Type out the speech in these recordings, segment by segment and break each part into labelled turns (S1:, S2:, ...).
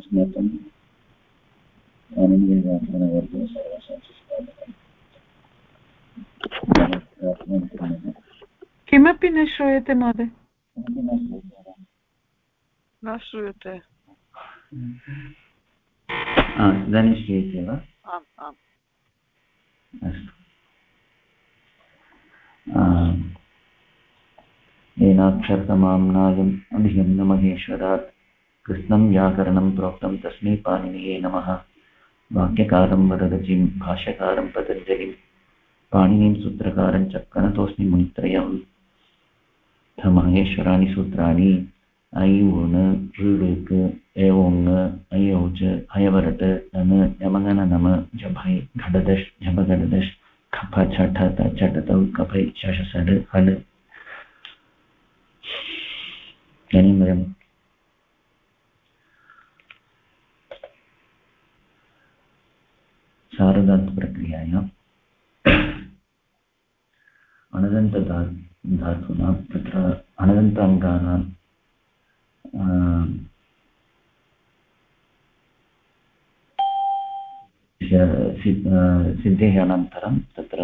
S1: अस्माकं पाणिनीयव्याकरणवर्गे सर्वशास्त्रस्वागतम्।
S2: किमपि न श्रूयते महोदय।
S3: न श्रूयते।
S1: इदानीं श्रूयते वा?
S3: आम् आम्।
S1: अस्तु। येनाक्षरतमाम्नायम् अभिन्न महेश्वरात् कृष्णं व्याकरणं प्रोक्तं तस्मै पाणिनिये नमः। वाक्यकारं वरदजिं भाष्यकारं पतञ्जलिं पाणिनिं सूत्रकारं च प्रणतोऽस्मि मुनित्रयम्। महेश्वराणि सूत्राणि ऐ ऊन ऋ एवोङ अयोच हयवरट नम यमगन नम जभै घटदश झभगडदश खफ छठ चटतौ कफै शश सड हल। इदानीं वयं शारदान्तप्रक्रियायाम् अणदन्तधातूनां तत्र अणदन्ताङ्गानां सिद्धेः अनन्तरं तत्र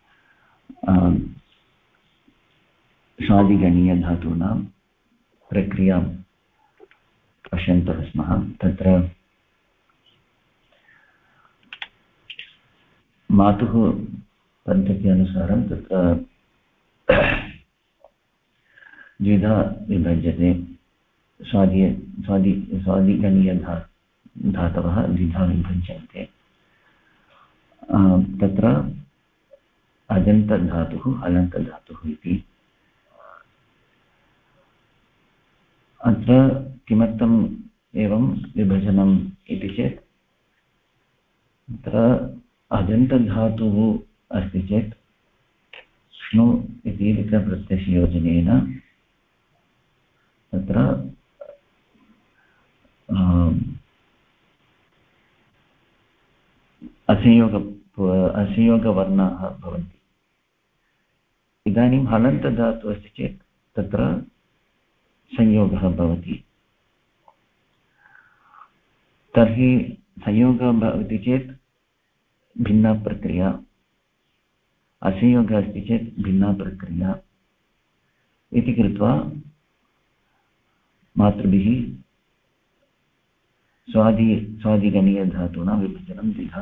S1: स्वादिगणीयधातूनां प्रक्रियां पश्यन्तः स्मः। तत्र मातुः पद्धति अनुसारं तत्र द्विधा विभज्यते। स्वादिगणीयधातवः द्विधा विभज्यन्ते। तत्र अजन्तधातुः हलन्तधातुः इति। अत्र किमर्थम् एवं विभजनम् इति चेत् अत्र अजन्तधातुः अस्ति चेत् श्नु इति विकप्रत्यययोजनेन तत्र असंयोगवर्णाः भवन्ति। इदानीं हलन्तधातुः अस्ति चेत् तत्र संयोगः भवति। तर्हि संयोगः भवति चेत् भिन्ना प्रक्रिया, असंयोगः अस्ति चेत् भिन्ना प्रक्रिया इति कृत्वा मातृभिः स्वादिगणीयधातूनां विभजनं द्विधा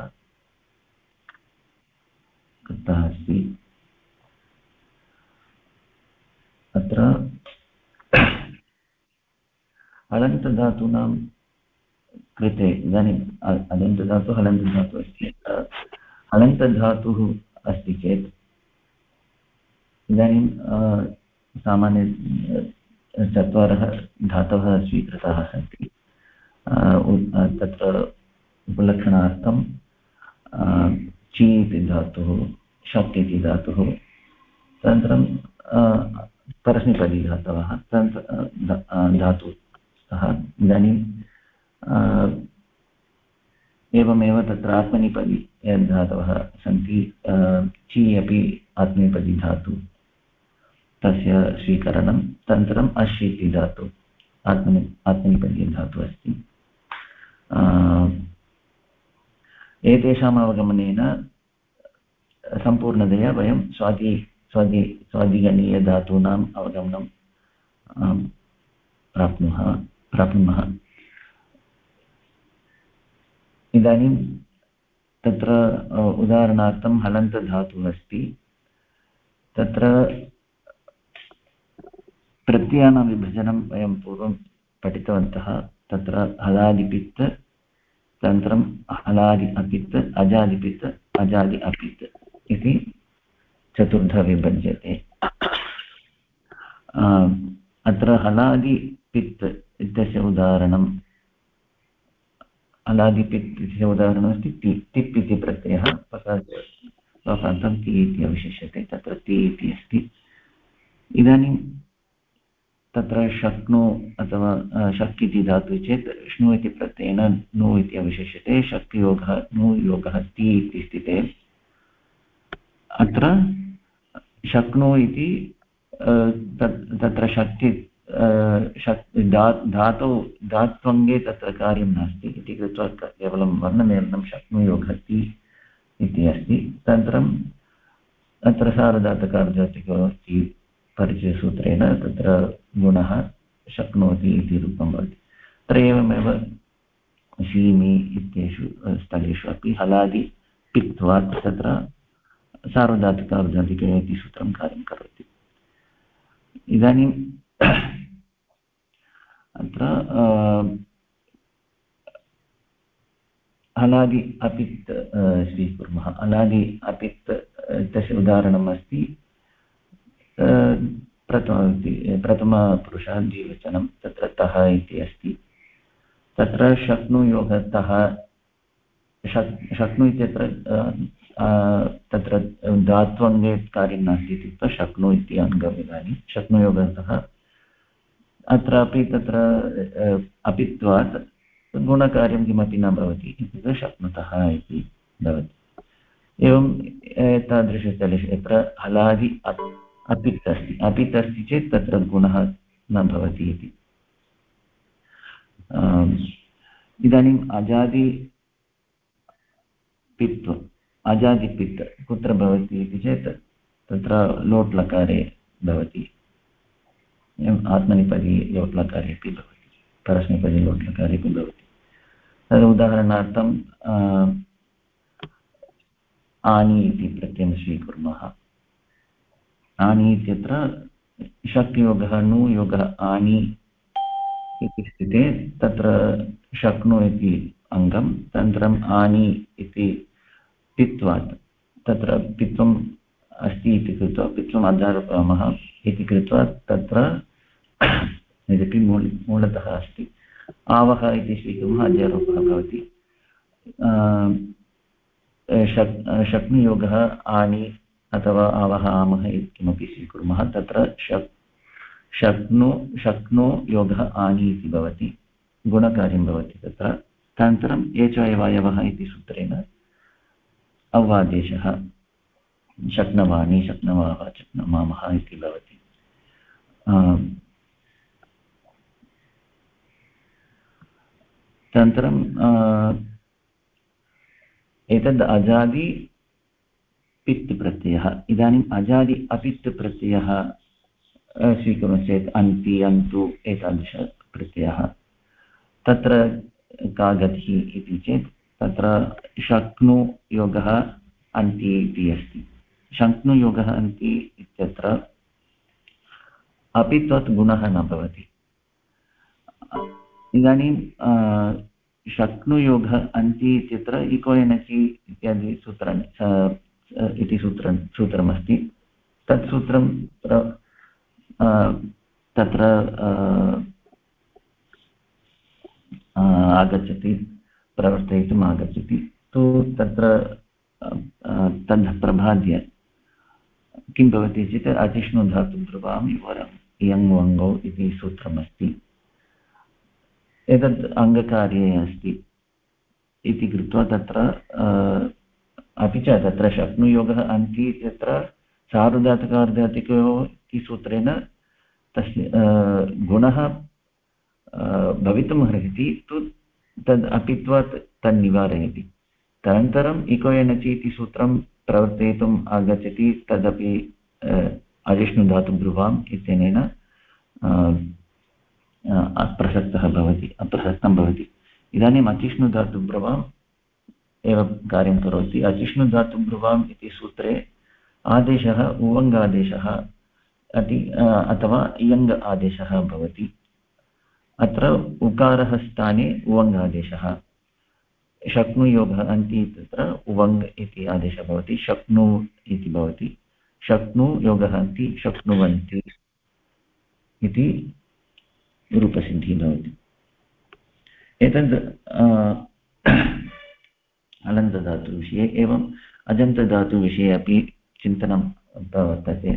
S1: कृतः अस्ति। अत्र हलन्तधातूनां कृते इदानीम् अदन्तधातुः हलन्तधातुः अस्ति। हलन्तधातुः अस्ति चेत् इदानीं सामान्य चत्वारः धातवः स्वीकृताः सन्ति। तत्र उपलक्षणार्थं ची इति धातुः, शक् इति धातुः, तदनन्तरं परस्मैपदीधातवः धातुः स्तः। इदानीं एवमेव तत्र आत्मनेपदी यद्धातवः सन्ति, ची अपि आत्मनेपदी धातु, तस्य स्वीकरणं। तदनन्तरम् अश् इति धातु आत्मनेपदी धातुः अस्ति। एतेषाम् अवगमनेन सम्पूर्णतया वयं स्वादिगणीयधातूनाम् अवगमनं प्राप्नुमः। इदानीं तत्र उदाहरणार्थं हलन्तधातुः अस्ति। तत्र प्रत्ययानां विभजनं वयं पूर्वं पठितवन्तः। तत्र हलादिपित्, तदनन्तरं हलादि अपित्, अजादिपित्, अजादि अपित् इति चतुर्धा विभज्यते। अत्र हलादिपित् इत्यस्य उदाहरणं, हलादिपित् इत्यस्य उदाहरणमस्ति तिप् इति प्रत्ययः, स्वप्रान्तं ति इति अवशिष्यते, तत्र ति इति अस्ति। इदानीं तत्र शक्नु अथवा शक् इति धातुः चेत् श्नु इति प्रत्ययेन नु इति अवशिष्यते। शक्योगः नु योगः ति इति स्थिते अत्र शक्नु इति तत्र धात्वङ्गे तत्र कार्यं नास्ति इति कृत्वा केवलं वर्णमेलनं शक्नुयोगति इति अस्ति। तदनन्तरं अत्र सार्वधातुकार्धधातुकयोः परिचयसूत्रेण तत्र गुणः शक्नोति इति रूपं भवति। अत्र एवमेव शीमि इत्येषु स्थलेषु अपि हलादि पित्वात् तत्र सार्वधातुकार्धधातुकयोः इति सूत्रं कार्यं करोति। इदानीम् अत्र हलादि अपित् स्वीकुर्मः। हलादि अपित् तस्य उदाहरणम् अस्ति प्रथमपुरुषः द्विवचनं तत्र तः इति अस्ति। तत्र शक्नुयोगतः शक्नु इत्यत्र तत्र धात्वङ्गे कार्यं नास्ति इत्युक्त्वा शक्नु इति अङ्गम्। इदानीं शक्नुयोगतः अत्रापि तत्र अपित्वात् गुणकार्यं किमपि न भवति इत्युक्ते शक्नुतः इति भवति। एवं तादृशस्थलेषु यत्र हलादि अपित् अस्ति चेत् तत्र गुणः न भवति इति। इदानीम् अजादिपित् कुत्र भवति इति चेत् तत्र लोट् लकारे भवति। आत्मनेपदी लोट् लकारे अपि भवति, परस्मैपदी लोट् लकारे अपि भवति। तद् उदाहरणार्थं आनि इति प्रत्ययं स्वीकुर्मः। आनि इत्यत्र शक्योगः नुयोगः आनि इति स्थिते तत्र शक्नु इति अङ्गं, तदनन्तरम् आनि इति पित्वात् तत्र पित्वम् अस्ति इति कृत्वा पित्वम् अध्यारोपयामः इति कृत्वा तत्र यदपि मूलतः अस्ति आवः इति स्वीकुर्मः अध्यारोपः भवति। शक्नुयोगः आनि अथवा आवः आमः इति किमपि स्वीकुर्मः तत्र शक्नु योगः आनि इति भवति, गुणकार्यं भवति तत्र। तदनन्तरम् एचयवायवः इति सूत्रेण अव्वादेशः शक्नवानि शक्नवाः शक्नवामः इति भवति। तदनन्तरं एतद् अजादि पित् प्रत्ययः। इदानीम् अजादि अपित् प्रत्ययः स्वीकुर्मश्चेत् अन्ति अन्तु एतादृशप्रत्ययः तत्र का गतिः इति चेत् तत्र शक्नुयोगः अन्ति इति अस्ति। शक्नुयोगः अन्ति इत्यत्र अपित्वात् गुणः न भवति। इदानीं शक्नुयोगः अन्ति इत्यत्र इको एनचि इत्यादि सूत्रमस्ति। तत् सूत्रं तत्र आगच्छति, प्रवर्तयितुम् आगच्छति तु तत्र तद् प्रबाद्य किं भवति चेत् अचिष्णुधातुध्रुवाम् इयङ् वङ्गौ इति सूत्रमस्ति। एतद् अङ्गकार्ये अस्ति इति कृत्वा तत्र अपि च तत्र शक्नुयोगः अन्ति इत्यत्र सार्वधातुकार्धधातुकयोः इति सूत्रेण तस्य गुणः भवितुम् अर्हति तु तद् अपित्वात् तन्निवारयति। तदनन्तरम् इको एनचि इति सूत्रं प्रवर्तयितुम् आगच्छति, तदपि अजिष्णुधातुब्रुवाम् इत्यनेन अप्रसक्तं भवति। इदानीम् अचिष्णुधातुब्रुवाम् एव कार्यं करोति। अचिष्णुधातुब्रुवाम् इति सूत्रे आदेशः उवङ्गादेशः अथवा इयङ् आदेशः भवति। अत्र उकारः स्थाने उवङ्गादेशः। शक्नुयोगः अन्ति तत्र उवङ् इति आदेशः भवति, शक्नु इति भवति। शक्नुयोगः अन्ति शक्नुवन्ति इति रूपसिद्धिः भवति। एतद् हलन्तधातुविषये। एवम् अजन्तधातुविषये अपि चिन्तनं वर्तते।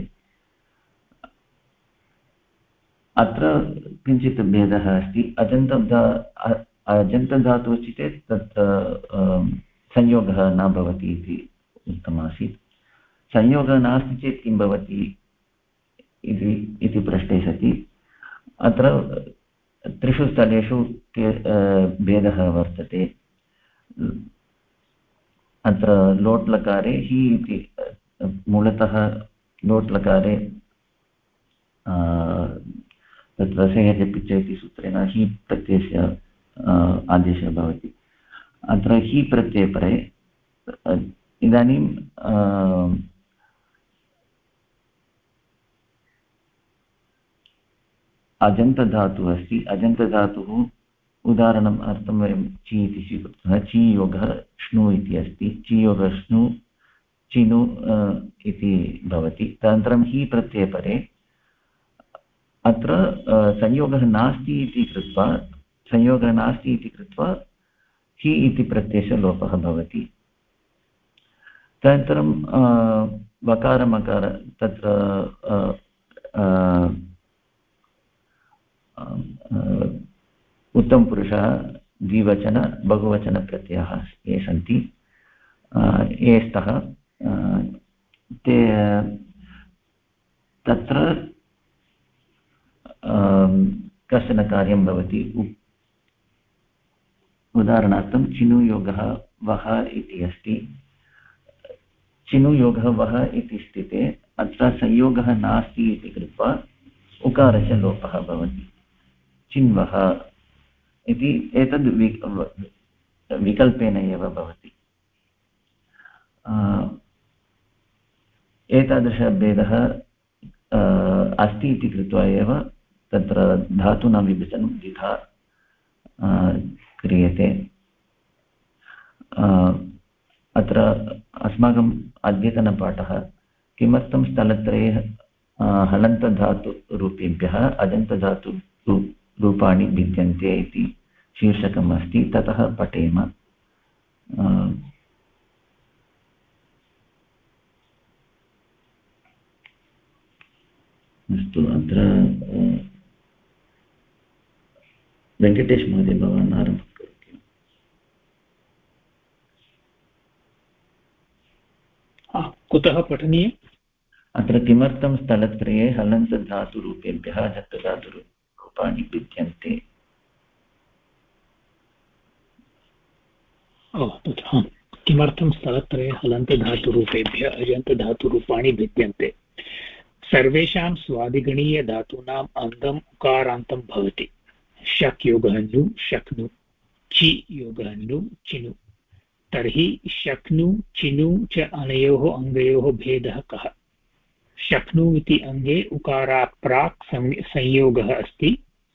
S1: अत्र किञ्चित् भेदः अस्ति। अजन्तधातुः अस्ति चेत् तत्र संयोगः न भवति इति उक्तमासीत्। संयोगः नास्ति चेत् किं भवति इति पृष्टे सति अत्र त्रिषु स्थलेषु भेदः वर्तते। अत्र लोट् लकारे हि इति मूलतः लोट् लकारे तत्र सेयजपिच इति सूत्रेण हि प्रत्ययस्य आदेशः भवति। अत्र हि प्रत्ययपरे इदानीं अजन्तधातुः अस्ति। अजन्तधातुः उदाहरणम् अर्थं वयं चि इति स्वीकृतः। चि योगः श्नु इति अस्ति। चि योगः श्नु चिनु इति भवति। तदनन्तरं हि प्रत्ययपरे अत्र संयोगः नास्ति इति कृत्वा हि इति प्रत्ययस्य लोपः भवति। तदनन्तरं वकारमकार तत्र उत्तमपुरुषः द्विवचन बहुवचनप्रत्ययाः ये सन्ति ये स्तः ते तत्र कश्चन कार्यं भवति। उदाहरणार्थं चिनुयोगः वः इति अस्ति। चिनुयोगः वः इति स्थिते अत्र संयोगः नास्ति इति कृत्वा उकारस्य लोपः भवति। चिन्वः इति एतद् विकल्पेन एव भवति। एतादृशभेदः अस्ति इति कृत्वा एव तत्र धातूनां विभजनं द्विधा क्रियते। अत्र अस्माकम् अद्यतनपाठः किमर्थं स्थलत्रये हलन्तधातुरूपेभ्यः अजन्तधातुरूपाणि भिद्यन्ते इति शीर्षकम् अस्ति। ततः पठेम। अस्तु, अत्र वेङ्कटेश महोदय भवान् आरम्भं करोति।
S4: कुतः पठनीयम्?
S1: अत्र किमर्थं स्थलत्रये हलन्तधातुरूपेभ्यः अजन्तधातुरूपाणि भिद्यन्ते?
S4: किमर्थं स्थलत्रये हलन्तधातुरूपेभ्यः अजन्तधातुरूपाणि भिद्यन्ते? सर्वेषां स्वादिगणीयधातूनाम् अङ्गम् उकारान्तं भवति। शक् योगः नु शक्नु, चि योगः नु चिनु। तर्हि शक्नु चिनु च अनयोः अङ्गयोः भेदः कः? शक्नु इति अङ्गे उकारात् प्राक् संयोगः अस्ति।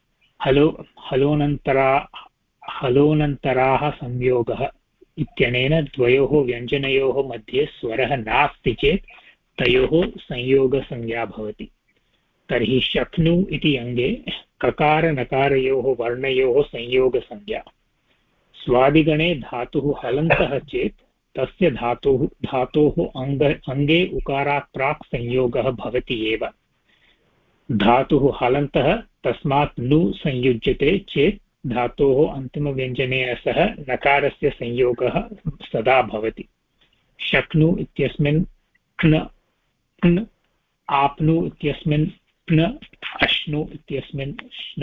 S4: हलोनन्तराः संयोगः इत्यनेन द्वयोः व्यञ्जनयोः मध्ये स्वरः नास्ति चेत् तयोः संयोगसंज्ञा भवति। तर्हि शक्नु इति अङ्गे ककारनकारयोः वर्णयोः संयोगसंज्ञा। स्वादिगणे धातुः हलन्तः चेत् तस्य धातोः अङ्गे उकारात् प्राक् संयोगः भवति एव। धातुः हलन्तः तस्मात् नु संयुज्यते चेत् धातोः अन्तिमव्यञ्जनेन सह नकारस्य संयोगः सदा भवति। शक्नु इत्यस्मिन् क्न क्न, आप्नु इत्यस्मिन् प्न, अश्नु इत्यस्मिन् श्न।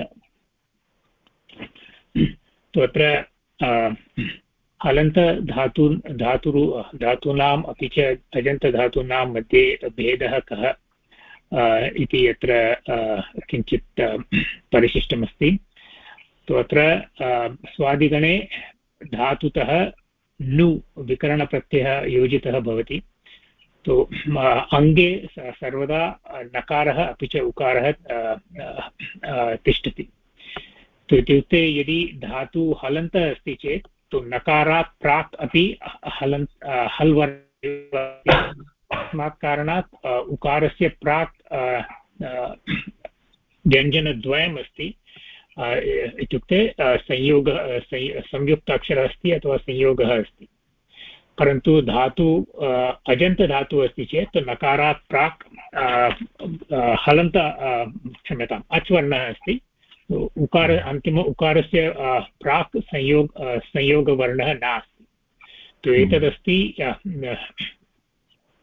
S4: अत्र हलन्त धातूनाम् अपि च अजन्तधातूनां मध्ये भेदः कः इति अत्र किञ्चित् परिशिष्टमस्ति। अत्र स्वादिगणे धातुतः नु विकरणप्रत्ययः योजितः भवति। तो अङ्गे सर्वदा नकारः अपि च उकारः तिष्ठति। तो इत्युक्ते यदि धातु हलन्तः अस्ति चेत् तो नकारात् प्राक् अपि हल् वर्णः, तस्मात् कारणात् उकारस्य प्राक् व्यञ्जनद्वयम् अस्ति। इत्युक्ते संयुक्ताक्षरः अस्ति अथवा संयोगः अस्ति। परन्तु धातु अजन्तधातुः अस्ति चेत् नकारात् प्राक् क्षम्यताम् अच्वर्णः अस्ति। उकार अन्तिम उकारस्य प्राक् संयोगवर्णः नास्ति। तो एतदस्ति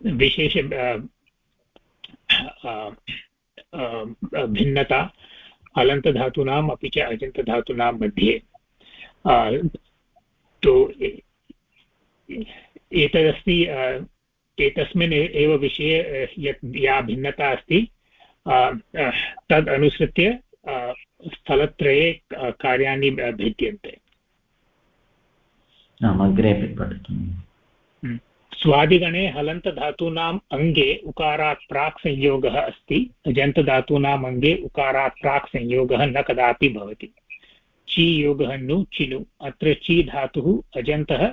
S4: विशेष भिन्नता। हलन्तधातूनाम् अपि च अजन्तधातूनां मध्ये। तो एतदस्ति एतस्मिन् एव विषये या भिन्नता अस्ति तद् अनुसृत्य स्थलत्रये कार्याणि भिद्यन्ते।
S1: अग्रे पठतु।
S4: स्वादिगणे हलन्तधातूनाम् अङ्गे उकारात् प्राक् संयोगः अस्ति, अजन्तधातूनाम् अङ्गे उकारात् प्राक् संयोगः न कदापि भवति। ची योगः नु चिनु, अत्र ची धातुः अजन्तः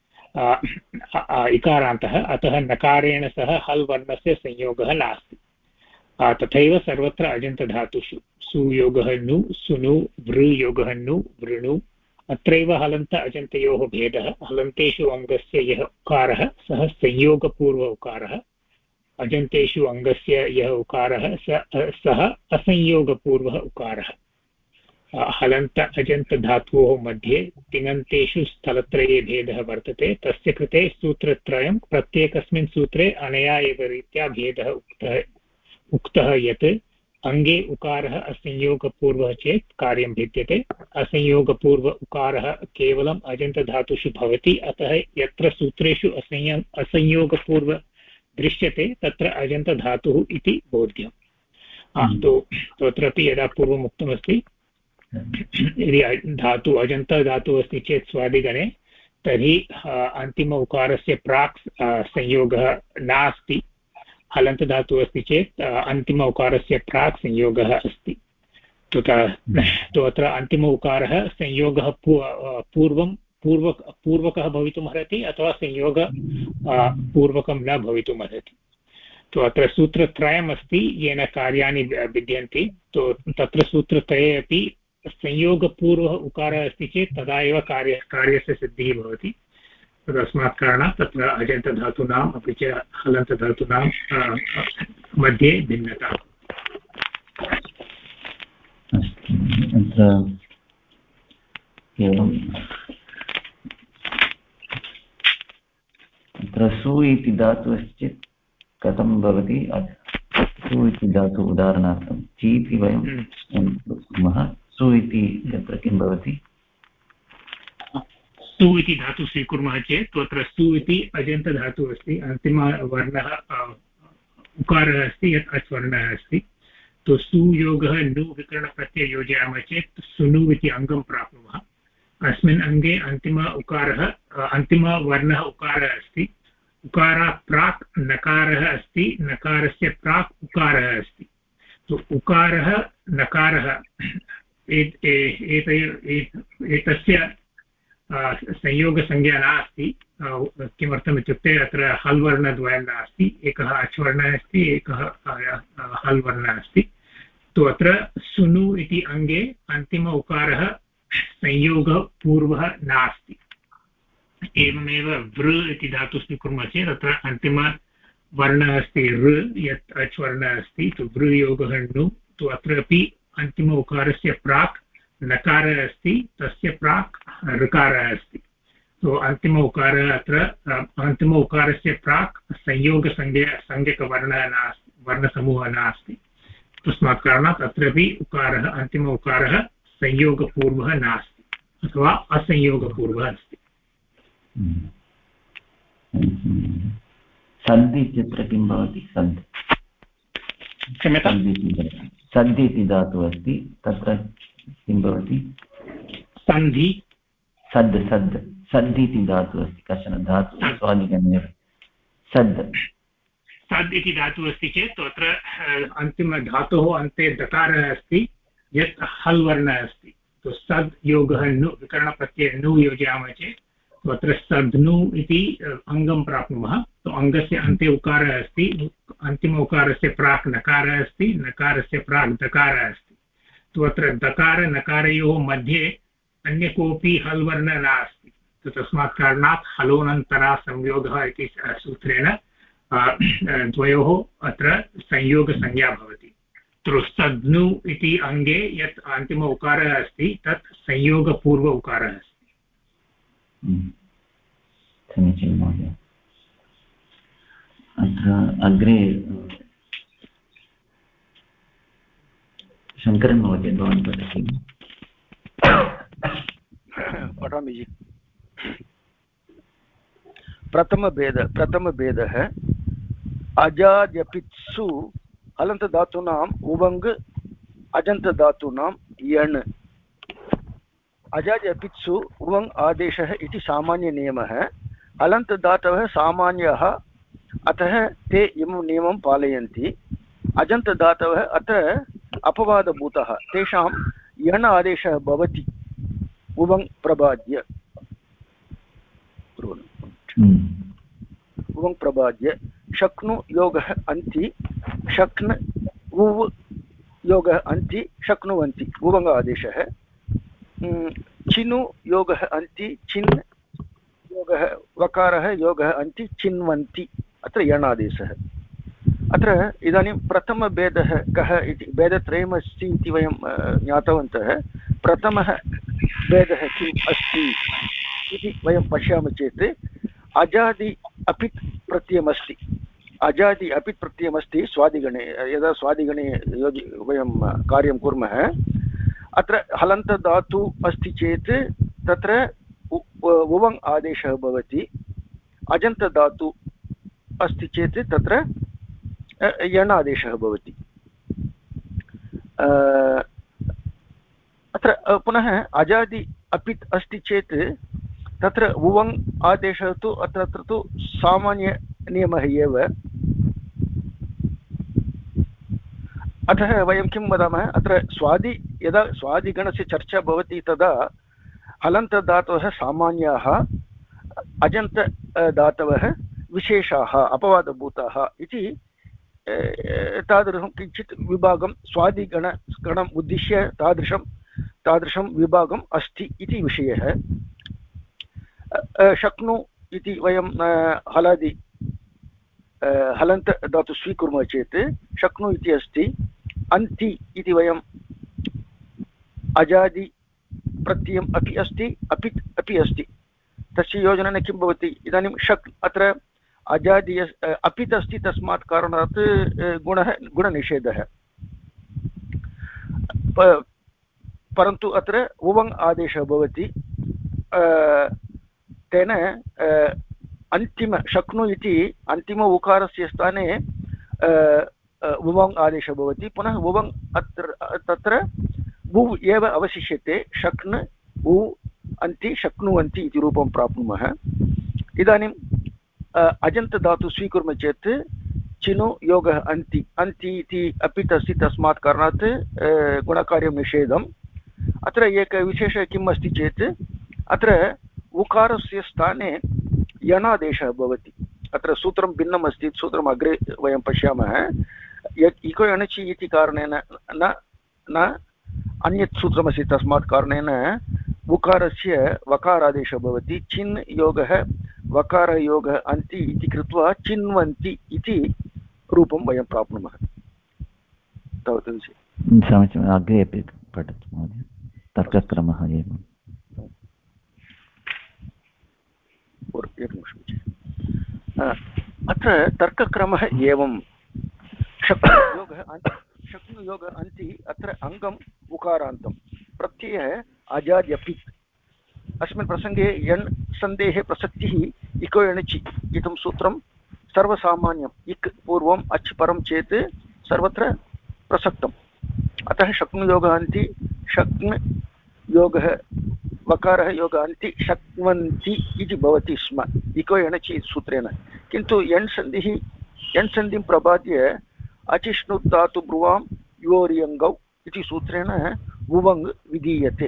S4: इकारान्तः, अतः नकारेण सह हल् वर्णस्य संयोगः नास्ति। तथैव सर्वत्र अजन्तधातुषु सुयोगः नु सुनु, वृयोगः नु वृणु, अत्रैव हलन्त अजन्तयोः भेदः। हलन्तेषु अङ्गस्य यः उकारः सः संयोगपूर्व उकारः, अजन्तेषु अङ्गस्य यः उकारः सः असंयोगपूर्वः उकारः। हलन्त अजन्तधातोः मध्ये तिङन्तेषु स्थलत्रये भेदः वर्तते। तस्य कृते सूत्रत्रयं, प्रत्येकस्मिन् सूत्रे अनया एव रीत्या भेदः उक्तः यत् अङ्गे उकारः असंयोगपूर्वः चेत् कार्यं भिद्यते, असंयोगपूर्व उकारः केवलम् अजन्तधातुषु भवति, अतः यत्र सूत्रेषु असंयोगपूर्व दृश्यते तत्र अजन्तधातुः इति बोध्यम्। तत्रापि यदा पूर्वम् उक्तमस्ति, यदि धातु अजन्तधातुः अस्ति चेत् स्वादिगणे, तर्हि अन्तिम उकारस्य प्राक् संयोगः नास्ति। हलन्तधातुः अस्ति चेत् अन्तिम उकारस्य प्राक् संयोगः अस्ति। तो अत्र अन्तिम उकारः संयोगः पूर्वकः भवितुम् अर्हति अथवा संयोग पूर्वकं न भवितुम् अर्हति। तो अत्र सूत्रत्रयम् अस्ति येन कार्याणि भिद्यन्ते। तो तत्र सूत्रत्रये अपि संयोगपूर्वः उकारः अस्ति चेत् तदा एव कार्यस्य सिद्धिः भवति। तस्मात् कारणात् तत्र अजन्तधातूनाम् अपि च हलन्तधातूनां मध्ये भिन्नता।
S1: अत्र सु इति धातुः अस्ति चेत् कथं भवति? सु इति धातु उदाहरणार्थं चि इति वयं कुर्मः, सु इति तत्र किं भवति?
S4: सु इति धातु स्वीकुर्मः चेत् तत्र सु इति अजन्तधातुः अस्ति, अन्तिमवर्णः उकारः अस्ति यत् अच् वर्णः अस्ति। तो सुयोगः नु विकरणप्रत्यये योजयामः चेत् सुनु इति अङ्गं प्राप्नुमः। अस्मिन् अङ्गे अन्तिम उकारः अन्तिमवर्णः उकारः अस्ति, उकारात् प्राक् नकारः अस्ति, नकारस्य प्राक् उकारः अस्ति। तो उकारः नकारः एतस्य संयोगसंज्ञा नास्ति। किमर्थम् इत्युक्ते अत्र हल् वर्णद्वयं नास्ति, एकः अच् वर्णः अस्ति, एकः हल् वर्णः अस्ति। तो अत्र सुनु इति अङ्गे अन्तिम उकारः संयोगपूर्वः नास्ति। एवमेव वृ इति धातु स्वीकुर्मः चेत् अत्र अन्तिमवर्णः अस्ति ऋ, यत् अच् वर्णः अस्ति। तो वृयोगः नु, तो अत्रापि अन्तिम उकारस्य प्राक् नकारः अस्ति, तस्य प्राक् ऋकारः अस्ति। तो अन्तिम उकारः अत्र अन्तिम उकारस्य प्राक् संज्ञकवर्णः नास्ति, वर्णसमूहः नास्ति। तस्मात् कारणात् अत्रापि उकारः अन्तिम उकारः संयोगपूर्वः नास्ति अथवा असंयोगपूर्वः अस्ति।
S1: सद् इत्यत्र किं भवति? सद् इति धातुः अस्ति, तत्र किं भवति?
S4: सन्धि।
S1: सद् इति धातुः अस्ति, कश्चन धातुः स्वादिगणे
S4: सद् इति धातुः अस्ति चेत् अत्र अन्तिमधातोः अन्ते दकारः अस्ति यत् हल् वर्णः अस्ति। तो सद् योगः नु विकरणप्रत्यये नु योजयामः चेत् अत्र सद्नु इति अङ्गं प्राप्नुमः। तो अङ्गस्य अन्ते उकारः अस्ति, अन्तिम उकारस्य प्राक् नकारः अस्ति, नकारस्य प्राक् दकारः अस्ति। तो अत्र दकार नकारयोः मध्ये अन्य कोऽपि हल् वर्णः नास्ति। तो तस्मात् कारणात् हलोनन्तरा संयोगः इति सूत्रेण द्वयोः अत्र संयोगसंज्ञा भवति। सद्नु इति अङ्गे यत् अन्तिम उकारः अस्ति तत् संयोगपूर्व उकारः अस्ति।
S1: समीचीनं महोदय। अत्र अग्रे शङ्करन् महोदय भवान् वदति।
S5: पठामि जि। प्रथमभेदः अजाद्यपित्सु हलन्तधातूनाम् उवङ् अजन्तधातूनां यण्। अजाद्यपित्सु उवङ् आदेशः इति सामान्यनियमः। हलन्तधातवः सामान्याः, अतः ते इमं नियमं पालयन्ति। अजन्तधातवः अत्र अपवादभूतः, तेषां यण् आदेशः भवति उवङ् प्रबाद्य। उवङ् प्रबाद्य शक्नु योगः अन्ति, शक्न उव् योगः अन्ति शक्नुवन्ति उवङ् आदेशः। चिनु योगः अन्ति, चिन् योगः वकारः योगः अन्ति चिन्वन्ति, अत्र यणादेशः। अत्र इदानीं प्रथमभेदः कः इति, भेदत्रयमस्ति इति वयं ज्ञातवन्तः। प्रथमः भेदः किम् अस्ति इति वयं पश्यामः चेत् अजादि अपित् प्रत्ययमस्ति। अजादि अपित् प्रत्ययमस्ति स्वादिगणे। यदा स्वादिगणे वयं कार्यं कुर्मः, अत्र हलन्तधातु अस्ति चेत् तत्र उवङ् आदेशः भवति। अजन्तधातु अस्ति चेत् तत्र यणादेशः भवति। अत्र पुनः अजादि अपित् अस्ति चेत् तत्र उवङ् आदेशः तु अत्र तु सामान्यनियमः एव। अतः वयं किं वदामः, अत्र यदा स्वादिगणस्य चर्चा भवति तदा हलन्तधातवः सामान्याः, अजन्तधातवः विशेषाः अपवादभूताः इति तादृशं किञ्चित् विभागं स्वादिगणम् उद्दिश्य तादृशं विभागम् अस्ति इति विषयः। शक्नु इति वयं हलन्तधातु स्वीकुर्मः चेत् शक्नु इति अस्ति। अन्ति इति वयं अजादि प्रत्ययम् अपि अस्ति, अपित् अपि अस्ति। तस्य योजनेन किं भवति, इदानीं शक् अत्र अजादि अपित् अस्ति, तस्मात् कारणात् गुणनिषेधः। परन्तु अत्र उवङ् आदेशः भवति। तेन अन्तिम शक्नु इति अन्तिम उकारस्य स्थाने उवङ् आदेशः भवति। पुनः उवङ् तत्र उ एव अवशिष्यते। शक्न उ अन्ति शक्नुवन्ति इति रूपं प्राप्नुमः। इदानीम् अजन्तधातु स्वीकुर्मः चेत् चिनु योगः अन्ति, अन्ति इति अपित् अस्ति, तस्मात् कारणात् गुणकार्यं निषेधम्। अत्र एकः विशेषः किम् अस्ति चेत् अत्र उकारस्य स्थाने यणादेशः भवति। अत्र सूत्रं भिन्नम् अस्ति, सूत्रम् अग्रे वयं पश्यामः। इको यणचि इति कारणेन न अन्यत् सूत्रमस्ति, तस्मात् कारणेन उकारस्य वकारादेशः भवति। चिन् योगः वकारयोगः अन्ति इति कृत्वा चिन्वन्ति इति रूपं वयं प्राप्नुमः। तावत् विषये
S1: समीचीनम्। अग्रे अपि पठतु महोदय। तर्कक्रमः एवम्।
S5: अत्र तर्कक्रमः एवं। शक्नुयोगः अन्ति, अत्र अङ्गम् उकारान्तं, प्रत्ययः अजाद्यपित्। अस्मिन् प्रसङ्गे यण् सन्धेः प्रसक्तिः इको यणचि इदं सूत्रं सर्वसामान्यम्। इक् पूर्वम् अच् परं चेत् सर्वत्र प्रसक्तम्। अतः शक्नुयोगः अन्ति, शक्न् योगः वकारः योगः अन्ति शक्नुवन्ति इति भवति स्म इको यणचि सूत्रेण। किन्तु यण् सन्धिं प्रबाद्य अचिष्णुत् धातु ब्रुवां योर्यङ्गौ इति सूत्रेण उवङ् विधीयते।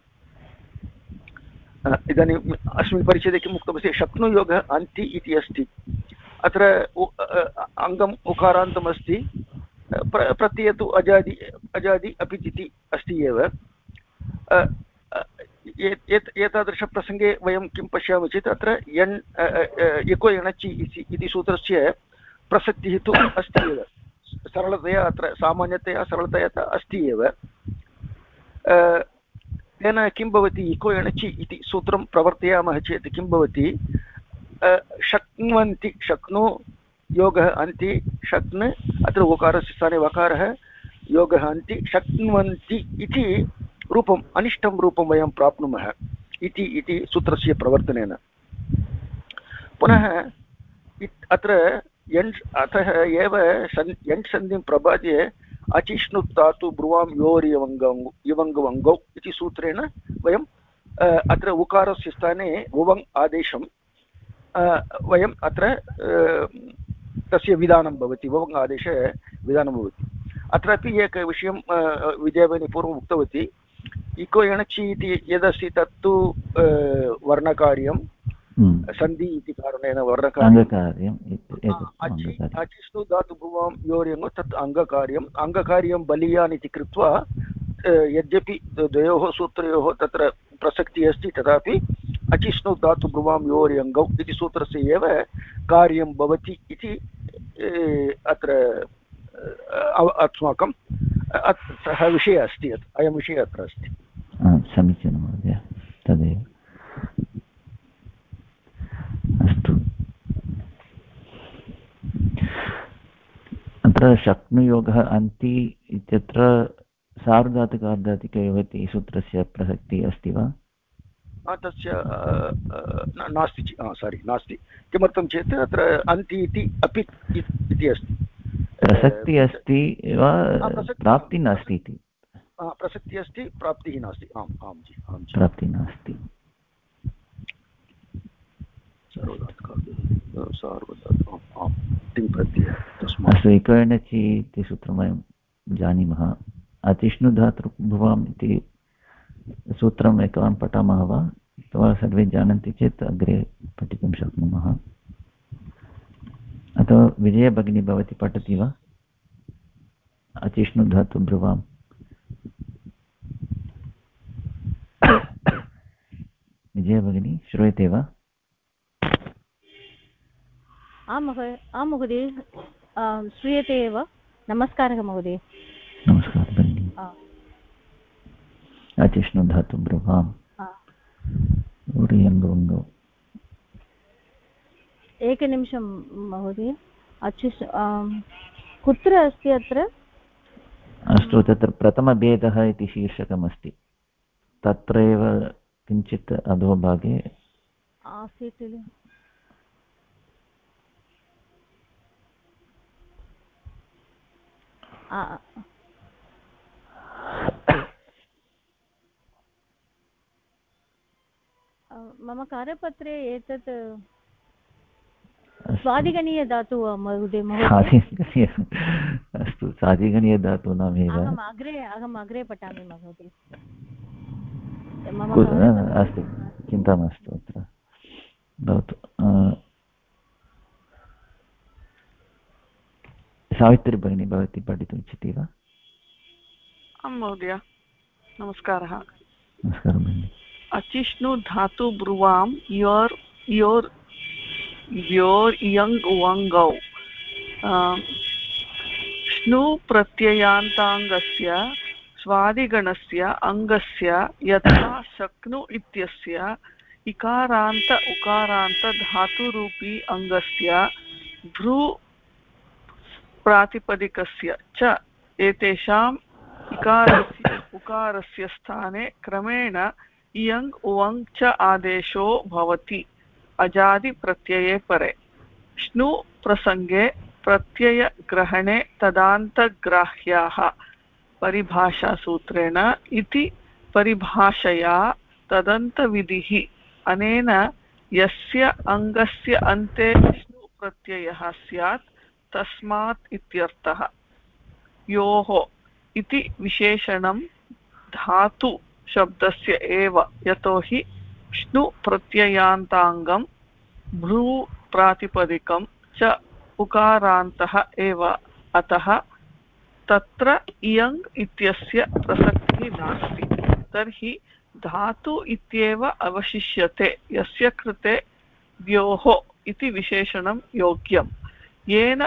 S5: इदानीम् अस्मिन् परिच्छेदे किम् उक्तमस्ति, शक्नुयोगः अन्ति इति अस्ति। अत्र अङ्गम् उकारान्तमस्ति, प्रत्ययः तु अजादि अपित् इति अस्ति एव। एतादृशप्रसङ्गे वयं किं पश्यामः चेत् अत्र यण् इको यणचि इति सूत्रस्य प्रसक्तिः तु अस्ति एव। सरलतया अत्र सामान्यतया सरलतया अस्ति एव। तेन किं भवति, इको यणचि इति सूत्रं प्रवर्तयामः चेत् किं भवति, शक्नुवन्ति शक्नु योगः अन्ति शक्न्, अत्र उकारस्य स्थाने वकारः योगः अन्ति शक्नुवन्ति इति रूपम् अनिष्टं रूपं वयं प्राप्नुमः इति सूत्रस्य प्रवर्तनेन पुनः अत्र अतः एव यण् सन्धिं प्रबाद्य अचिष्णुत्तातु ब्रुवां योरिवङ्गौ इति सूत्रेण वयं अत्र उकारस्य स्थाने उवङ् आदेशं वयम् अत्र तस्य विधानं भवति उवङ् आदेशे विधानं भवति अत्रापि एकविषयं विजयभगिनी पूर्वम् उक्तवती इको एणचि इति यदस्ति तत्तु वर्णकार्यं सन्धि इति कारणेन वर्णकार्यम् अचिष्णु धातु भुवां योर्यङ्गो तत् अङ्गकार्यं बलीयान् इति कृत्वा यद्यपि द्वयोः सूत्रयोः तत्र प्रसक्तिः अस्ति तथापि अचिष्णु धातु भ्रुवां योर्यङ्गौ इति सूत्रस्य एव कार्यं भवति इति अत्र अस्माकं सः विषयः अस्ति अयं विषयः अत्र अस्ति
S1: समीचीनं महोदय तदेव अस्तु अत्र शक्नुयोगः अन्ति इत्यत्र सार्वधातुकार्धातुकयोः इति सूत्रस्य प्रसक्तिः अस्ति वा
S5: तस्य नास्ति नास्ति किमर्थं चेत् अत्र अन्ति इति अपि इति अस्ति
S1: प्रसक्तिः अस्ति वा प्राप्तिः नास्ति इति
S5: प्रसक्तिः अस्ति प्राप्तिः नास्ति आम् जी
S1: प्राप्तिः नास्ति अस्तु इकर्णचि इति सूत्रं वयं जानीमः अचिष्णुधातुर्भुवाम् इति सूत्रम् एकवारं पठामः वा अथवा सर्वे जानन्ति चेत् अग्रे पठितुं शक्नुमः अथवा विजयभगिनी भवती पठति वा अचिष्णुधातुर्भुवाम् विजयभगिनी श्रूयते वा
S6: आं महोदय श्रूयते एव नमस्कारः महोदय
S1: नमस्कारः भगिनी अचिष्णुधातुर्भुवाम् उर्यङ्गौ
S6: एकनिमिषं महोदय कुत्र अस्ति अत्र
S1: अस्तु तत्र प्रथमभेदः इति शीर्षकमस्ति तत्रैव किञ्चित् अधोभागे
S6: आसीत् मम कार्यपत्रे एतत् स्वादिगणीयधातु महोदय
S1: अस्तु स्वादिगणीयधातूनामेव
S6: अहम् अग्रे पठामि महोदय
S1: अस्तु चिन्ता मास्तु अत्र भवतु सावित्री भगिनी भवती पठितुम् इच्छति वा
S3: आं महोदय नमस्कारः
S1: नमस्कारः भगिनी
S3: अचिष्णु धातु ब्रुवां योर् यङ् वङ्गौ श्नु प्रत्ययान्ताङ्गस्य स्वादिगणस्य अङ्गस्य यथा शक्नु इत्यस्य इकारान्त उकारान्त धातुरूपी अङ्गस्य भ्रू प्रातिपदिकस्य च एतेषाम् इकारस्य उकारस्य स्थाने क्रमेण इयङ् उवङ् च आदेशो भवति अजादिप्रत्यये परे श्नु प्रसङ्गे प्रत्ययग्रहणे तदान्तग्राह्याः परिभाषासूत्रेण इति परिभाषया तदन्तविधिः अनेन यस्य अङ्गस्य अन्ते श्नु प्रत्ययः स्यात् तस्मात् इत्यर्थः योः इति विशेषणं धातु शब्दस्य एव यतोहि श्नु प्रत्ययान्ताङ्गं भ्रू प्रातिपदिकं च उकारान्तः एव अतः तत्र इयङ् इत्यस्य प्रसक्तिः नास्ति तर्हि धातु इत्येव अवशिष्यते यस्य कृते व्योः इति विशेषणं योग्यं येन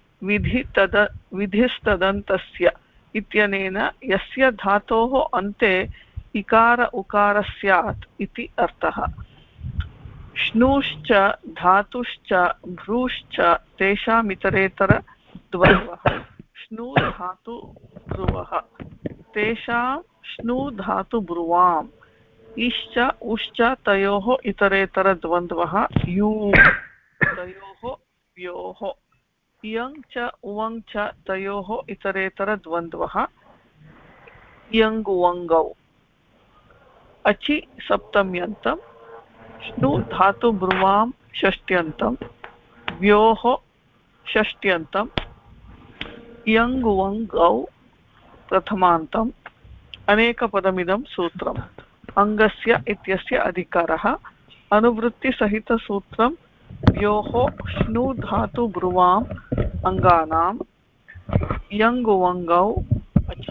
S3: विधिस्तदन्तस्य इत्यनेन यस्य धातोः अन्ते इकार उकार स्यात् इति अर्थः श्नूश्च धातुश्च भ्रूश्च तेषामितरेतर द्वन्द्वः श्नु धातु भ्रुवः तेषां श्नु धातु ब्रुवाम् इश्च उश्च तयोः इतरेतरद्वन्द्वः यू तयोः व्योः इयं च उवं च तयोः इतरेतरद्वन्द्वः इयङ्गुवङ्गौ अचि सप्तम्यन्तं श्नु धातु ब्रुवां षष्ट्यन्तं व्योः षष्ट्यन्तम् इयङ्गुवङ्गौ प्रथमान्तम् अनेकपदमिदं सूत्रम् अङ्गस्य इत्यस्य अधिकारः अनुवृत्तिसहितसूत्रं व्योः श्नु धातु ब्रुवाम् अङ्गानाम् इयङ्गुवङ्गौ अचि।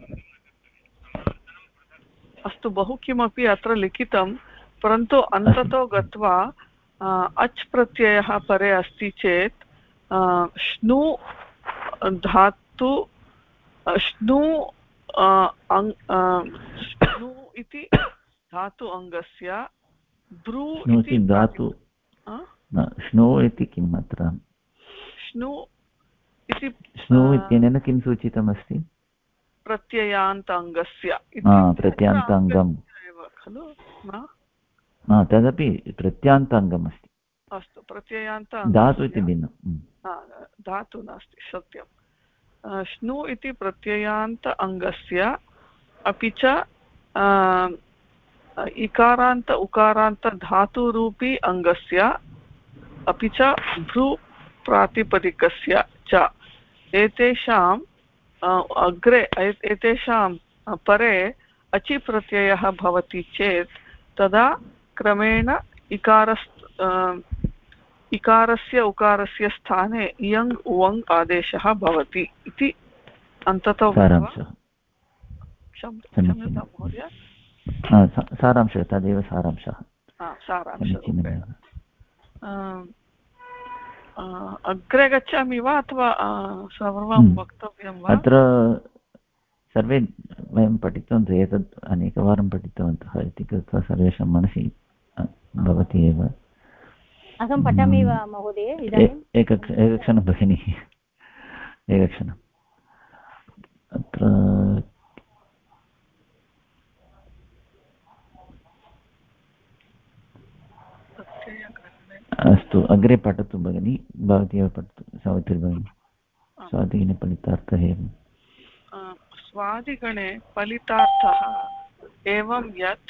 S3: अस्तु बहु किमपि अत्र लिखितं परन्तु अन्ततो गत्वा अच् प्रत्ययः परे अस्ति चेत् श्नु धातु श्नु श्नु इति धातु अङ्गस्य ब्रू इति
S1: धातु श्नु इति किम् अत्र
S3: श्नु इति
S1: श्नु इत्यनेन किं सूचितमस्ति
S3: प्रत्ययान्ताङ्गस्य
S1: प्रत्ययान्ताङ्गं
S3: खलु
S1: तदपि प्रत्ययान्ताङ्गम् अस्ति।
S3: अस्तु प्रत्ययान्त
S1: धातु इति भिन्नं
S3: धातु नास्ति सत्यं श्नु इति प्रत्ययान्त अङ्गस्य अपि च इकारान्त उकारान्त धातुरूपी अङ्गस्य अपि च भ्रू प्रातिपदिकस्य च एतेषाम् अग्रे एतेषां परे अचि प्रत्ययः भवति चेत् तदा क्रमेण इकारस्य उकारस्य स्थाने इयङ् उवङ् आदेशः भवति इति अन्ततो क्षम्यतां महोदय
S1: सारांशः तदेव सारांशः
S3: अग्रे गच्छामि वा अथवा सर्वं वक्तव्यं वा?
S1: अत्र सर्वे वयं पठितवन्तः एतत् अनेकवारं पठितवन्तः इति कृत्वा सर्वेषां मनसि भवति एव।
S6: अहं पठामि वा महोदय इदानीम्?
S1: एकक्षणं भगिनि एकक्षणम् अत्र अस्तु अग्रे पठतु भगिनि भवती एव पठतु सावित्री भगिनी स्वादिगणे फलितार्थः एवं
S3: स्वादिगणे फलितार्थः एवं यत्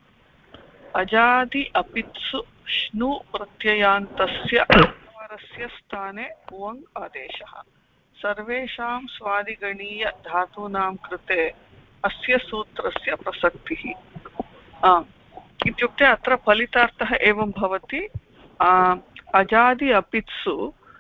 S3: अजादि अपित्सु श्नु प्रत्ययान्तस्य उकारस्य स्थाने उवङ् आदेशः सर्वेषां स्वादिगणीय धातूनां कृते अस्य सूत्रस्य प्रसक्तिः इत्युक्ते अत्र फलितार्थः एवं भवति अजादि अपित्सु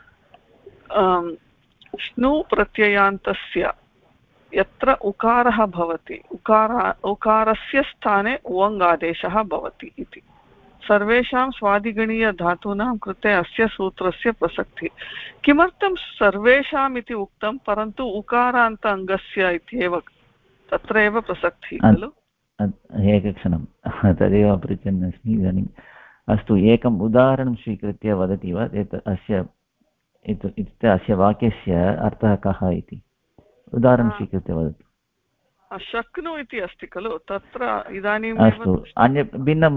S3: श्नु प्रत्ययान्तस्य यत्र उकारः भवति उकारस्य स्थाने उवङ् आदेशः भवति इति सर्वेषां स्वादिगणीयधातूनां कृते अस्य सूत्रस्य प्रसक्तिः। किमर्थं सर्वेषाम् इति उक्तं परन्तु उकारान्त अङ्गस्य इत्येव तत्र एव प्रसक्तिः खलु?
S1: एकक्षणं तदेव पृच्छन् अस्मि इदानीम्। अस्तु एकम् उदाहरणं स्वीकृत्य वदति वा इत्युक्ते अस्य वाक्यस्य अर्थः कः इति उदाहरणं स्वीकृत्य वदतु।
S3: शक्नु इति अस्ति खलु तत्र इदानीम्
S1: अस्तु अन्य भिन्नं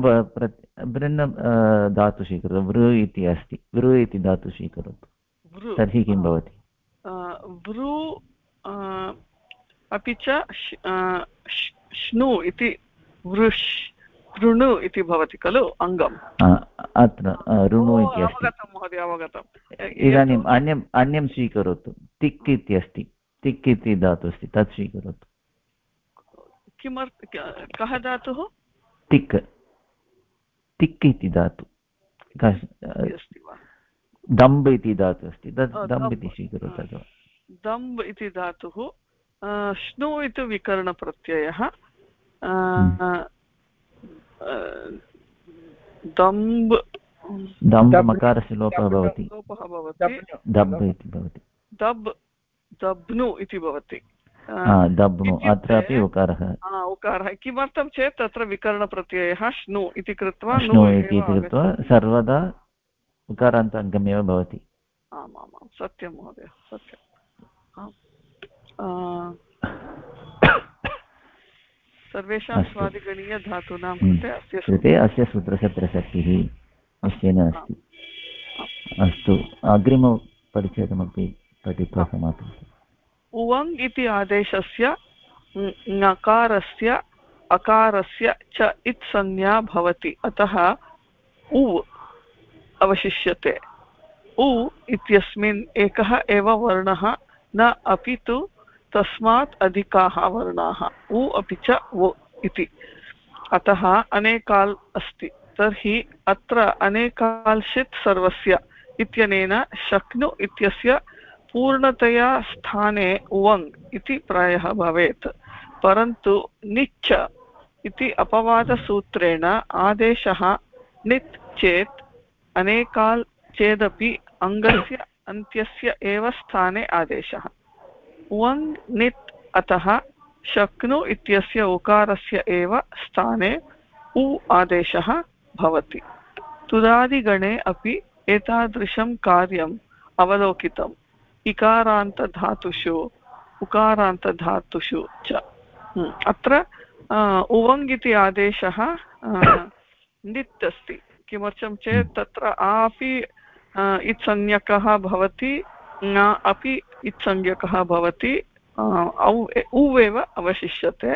S1: धातु स्वीकरोतु वृ इति अस्ति वृ इति धातु स्वीकरोतु तर्हि किं भवति?
S3: वृ अपि च श्नु इति ऋणु इति भवति खलु अङ्गम्
S1: अत्र ऋणु इति अस्ति।
S3: अवगतं महोदय अवगतम्।
S1: इदानीम् अन्यं स्वीकरोतु तिक् इति अस्ति तिक् इति धातु अस्ति तत् स्वीकरोतु।
S3: कः धातुः?
S1: तिक् तिक् इति धातु दम्ब् इति धातु अस्ति तत् दम्ब् इति स्वीकरोतु।
S3: दम्ब् इति धातुः श्नु इति विकरणप्रत्ययः
S1: दम्ब् मकारस्य लोपः भवति दब् इति भवति
S3: दब्नु इति भवति
S1: दब्नु अत्रापि उकारः
S3: किमर्थं चेत् तत्र विकरणप्रत्ययः श्नु इति कृत्वा
S1: सर्वदा उकारान्त अङ्गमेव भवति।
S3: आमामां सत्यं महोदय सत्यं। सर्वेषां स्वादिगणीयधातूनां कृते
S1: अस्य सूत्रस्य प्रसक्तिः निश्चयेन अस्ति। अस्तु, अग्रिमपरिच्छेदमपि पठित्वा समापयतु।
S3: उवङ् इति आदेशस्य ङकारस्य अकारस्य च इत्संज्ञा भवति, अतः उ अवशिष्यते। उ इत्यस्मिन् एकः एव वर्णः न अपि तु तस्मात् अधिकाः वर्णाः उ अपि च वो इति, अतः अनेकाल् अस्ति। तर्हि अत्र अनेकाल्शित् सर्वस्य इत्यनेन शक्नु इत्यस्य पूर्णतया स्थाने उवङ् इति प्रायः भवेत्, परन्तु निच्च इति अपवादसूत्रेण आदेशः नित् चेत् अनेकाल् चेदपि अङ्गस्य अन्त्यस्य एव स्थाने आदेशः उवङ् नित्, अतः शक्नु इत्यस्य उकारस्य एव स्थाने उ आदेशः भवति। तुदादिगणे अपि एतादृशं कार्यम् अवलोकितम्, इकारान्तधातुषु उकारान्तधातुषु च। अत्र उवङ् इति आदेशः नित् अस्ति। किमर्थं चेत् तत्र अपि इत्संज्ञकः भवति, न अपि इत्संज्ञकः भवति, उ एव अवशिष्यते।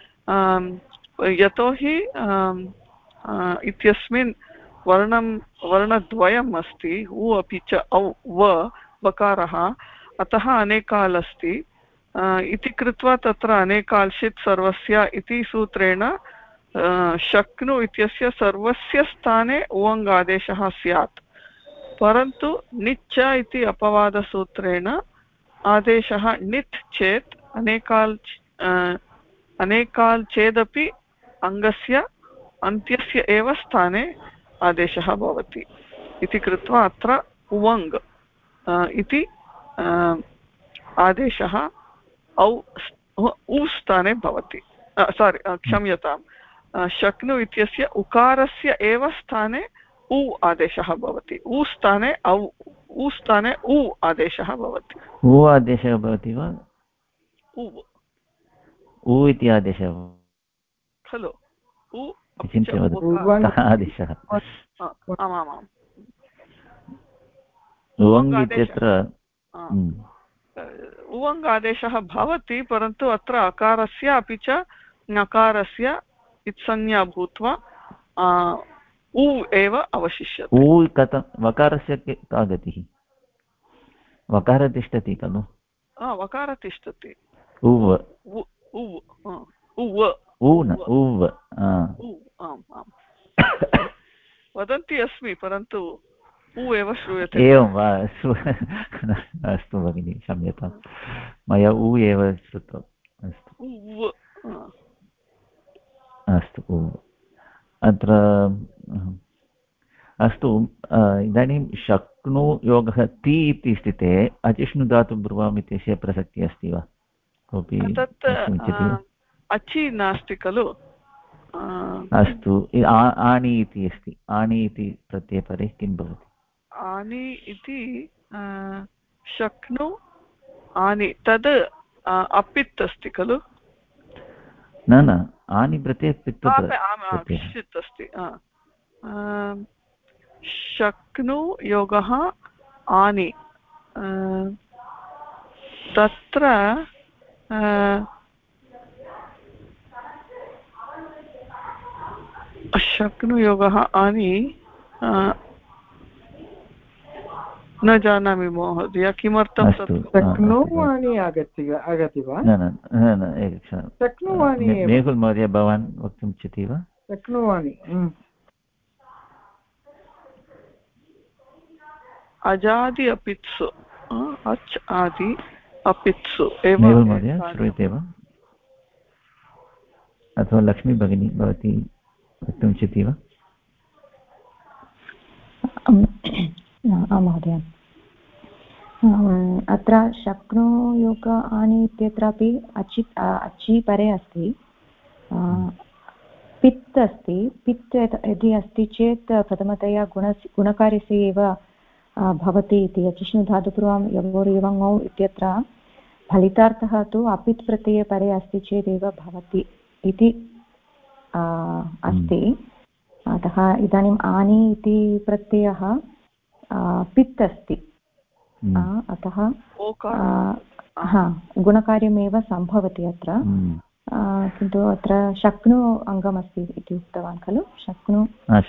S3: यतोहि इत्यस्मिन् वर्णद्वयम् अस्ति, उ अपि च औ व वकारः, अतः अनेकाल् अस्ति इति कृत्वा तत्र अनेकाल्शित् सर्वस्य इति सूत्रेण शक्नु इत्यस्य सर्वस्य स्थाने उवङ् आदेशः स्यात्, परन्तु निच्च इति अपवादसूत्रेण आदेशः नित् चेत् अनेकाल् चेदपि अङ्गस्य अन्त्यस्य एव स्थाने आदेशः भवति इति कृत्वा अत्र उवङ् इति आदेशः उ स्थाने भवति। क्षम्यताम्, शक्नु इत्यस्य उकारस्य एव स्थाने उ आदेशः भवति। उ स्थाने उ आदेशः भवति।
S1: उ आदेशः भवति वा? उ इति आदेशः
S3: खलु?
S1: चिन्त्य वदतु आदेशः।
S3: आमामाम्,
S1: उवङ् इत्यत्र
S3: उवङ् आदेशः भवति, परन्तु अत्र अकारस्य अपि च ङकारस्य इत्संज्ञा भूत्वा उ एव अवशिष्यते।
S1: उ कथं? वकारस्य का गतिः? वकार तिष्ठति खलु?
S3: वकार तिष्ठति।
S1: उव
S3: वदन्ति अस्मि, परन्तु उ एव श्रूयते।
S1: एवं वा? अस्तु भगिनि, क्षम्यतां, मया उ एव श्रुतम्। अस्तु उ अत्र। अस्तु, इदानीं शक्नु योगः ति इति स्थिते अचिष्णुधातुब्रुवाम् इत्यस्य प्रसक्तिः अस्ति वा? कोऽपि इच्छति वा?
S3: अचि नास्ति खलु?
S1: अस्तु, आनि इति अस्ति। आनि इति प्रत्ययपरे किं भवति?
S3: आनि इति शक्नु आनि, तद् अपित् अस्ति खलु?
S1: न, आनि प्रत्यय पित्
S3: अस्ति। शक्नु योगः आनि, तत्र शक्नुयोगः आनि न जानामि महोदय, किमर्थं
S7: शक्नुवानि आगति वा?
S1: न, एकक्षणं। मेहुल् महोदय, भवान् वक्तुम् इच्छति वा?
S7: शक्नुवानि
S3: अजादि अपित्सु, अच् आदि अपित्सु एव।
S1: मेहुल् महोदय श्रूयते वा? अथवा लक्ष्मी भगिनी, भवती वक्तुम् इच्छति वा?
S6: महोदय, अत्र शक्नुयोग आनि इत्यत्रापि अचि परे अस्ति, पित् अस्ति। पित् यदि अस्ति चेत् प्रथमतया गुणकार्यस्य एव भवति इति। अचिष्णुधातुपूर्वं यवोर् युवङौ इत्यत्र
S8: फलितार्थः तु अपित् प्रत्यये परे अस्ति चेदेव भवति इति अस्ति। अतः इदानीम् आनि इति प्रत्ययः पित् अस्ति, अतः गुणकार्यमेव सम्भवति अत्र। किन्तु अत्र शक्नु अङ्गमस्ति इति उक्तवान् खलु, शक्नु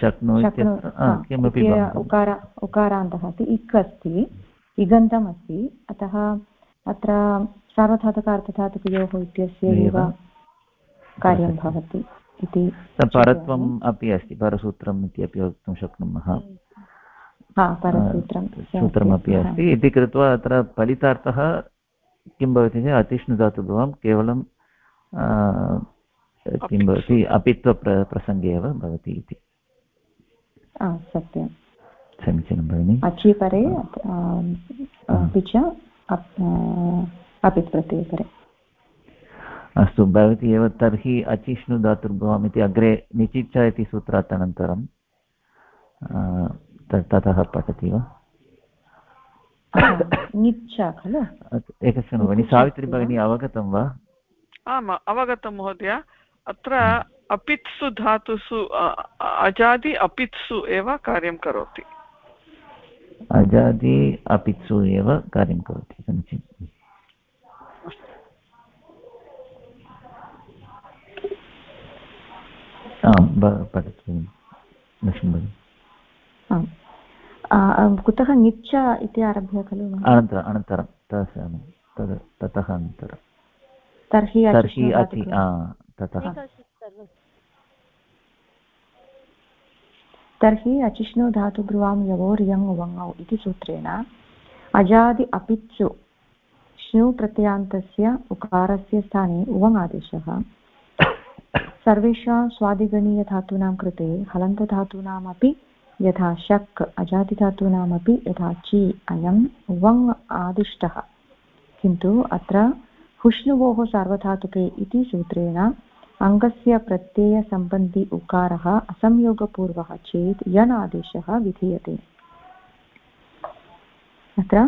S8: उकारान्तः अस्ति, इक् अस्ति, इगन्तम् अस्ति, अतः अत्र सार्वधातुक अर्थधातुकयोः इत्यस्य एव कार्यं भवति इति।
S1: परत्वम् अपि अस्ति, परसूत्रम् इत्यपि वक्तुं शक्नुमः, सूत्रमपि अस्ति इति कृत्वा अत्र फलितार्थः किं भवति चेत् अतिष्णुधातुभवं केवलं किं भवति अपित्वप्रसङ्गे एव भवति इति।
S8: सत्यं, समीचीनं भगिनि। अचि परे अपि च अपित् प्रत्यये परे।
S1: अस्तु, भवती एव तर्हि अचिष्णुधातुर्भवम् इति अग्रे निचिच्छ इति सूत्रात् अनन्तरं ततः पठति वा?
S8: निच्छ खलु।
S1: एकक्षणं भगिनि, सावित्री भगिनी अवगतं वा?
S3: आम्, अवगतं महोदय। अत्र अपित्सु धातुषु अजादि अपित्सु एव कार्यं करोति।
S1: अजादि अपित्सु एव कार्यं करोति, समीचीनम्। पठतु लक्ष्मी।
S8: कुतः निच्छ इति आरभ्य खलु?
S1: अनन्तरं ततः अनन्तरं तर्हि अति ततः।
S8: तर्हि अचिष्णु धातुब्रुवां यवोर् यङ् वङौ इति सूत्रेण अजादि अपित्सु श्नु प्रत्ययान्तस्य उकारस्य स्थाने उवङ् आदेशः सर्वेषां स्वादिगणीयधातूनां कृते हलन्तधातूनामपि यथा शक्, अजादिधातूनामपि यथा ची अयं वङ् आदिष्टः। किन्तु अत्र हुष्णुवोः सार्वधातुके इति सूत्रेण अङ्गस्य प्रत्ययसम्बन्धी उकारः असंयोगपूर्वः चेत् यन् आदेशः विधीयते। अत्र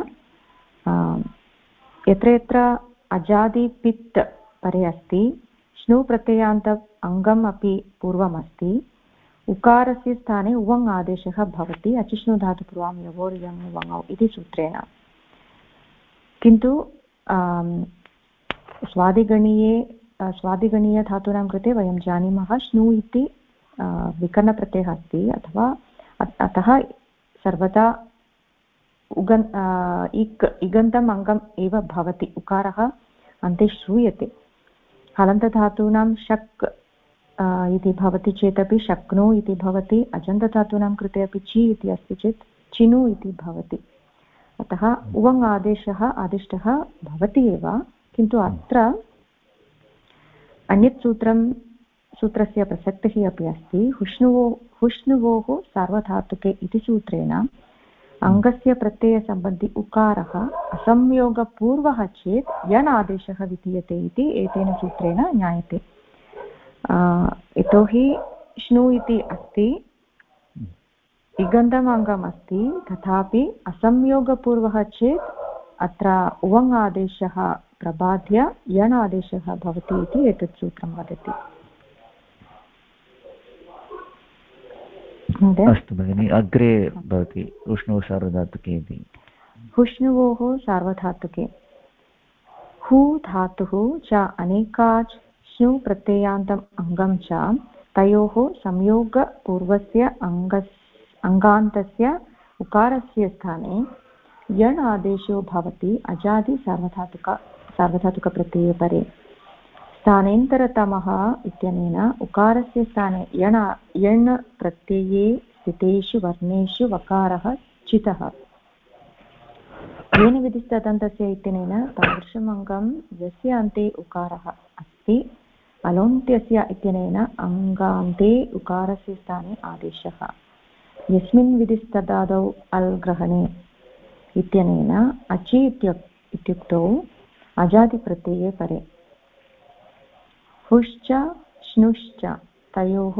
S8: यत्र यत्र अजादिपित् परे अस्ति, श्नु प्रत्ययान्त अङ्गम् अपि पूर्वमस्ति, उकारस्य स्थाने उवङ् आदेशः भवति अचिष्णु धातुपूर्वां यवोर् यङ् वङौ इति सूत्रेण। किन्तु स्वादिगणीयधातूनां कृते वयं जानीमः श्नु इति विकरणप्रत्ययः अस्ति, अतः सर्वदा इगन्तम् अङ्गम् एव भवति, उकारः अन्ते श्रूयते। हलन्तधातूनां शक् इति भवति चेदपि शक्नु इति भवति, अजन्तधातूनां कृते अपि ची इति अस्ति चेत् चिनु इति भवति। अतः उवङ् आदिष्टः भवति एव। किन्तु अत्र अन्यत् सूत्रस्य प्रसक्तिः अपि अस्ति। हुष्णुवोः सार्वधातुके इति सूत्रेण अङ्गस्य प्रत्ययसम्बन्धी उकारः असंयोगपूर्वः चेत् यन् आदेशः विधीयते इति एतेन सूत्रेण ज्ञायते। यतोहि श्नु इति अस्ति, इगन्तम् अङ्गम् अस्ति, तथापि असंयोगपूर्वः चेत् अत्र उवङ् आदेशः प्रबाध्य यन् आदेशः भवति इति एतत् सूत्रं वदति।
S1: अस्तु भगिनि, अग्रे भवति उष्णुः सार्वधातुके इति।
S8: हुष्णुवोः सार्वधातुके हु धातुः च अनेकाच् श्नु प्रत्ययान्तम् अङ्गं च तयोः संयोगपूर्वस्य अङ्गान्तस्य उकारस्य स्थाने यण् आदेशो भवति अजादि सार्वधातुकप्रत्यये परे। स्थानेन्तरतमः इत्यनेन उकारस्य स्थाने यण् प्रत्यये स्थितेषु वर्णेषु वकारः चितः। येन विधिस्तदन्तस्य इत्यनेन तादृशम् अङ्गं यस्य अन्ते उकारः अस्ति अलोन्त्यस्य इत्यनेन अङ्गान्ते उकारस्य स्थाने आदेशः। यस्मिन् विधिस्तदादौ अल् ग्रहणे इत्यनेन अचि इत्युक्तौ अजादिप्रत्यये परे। हुश्च श्नुश्च तयोः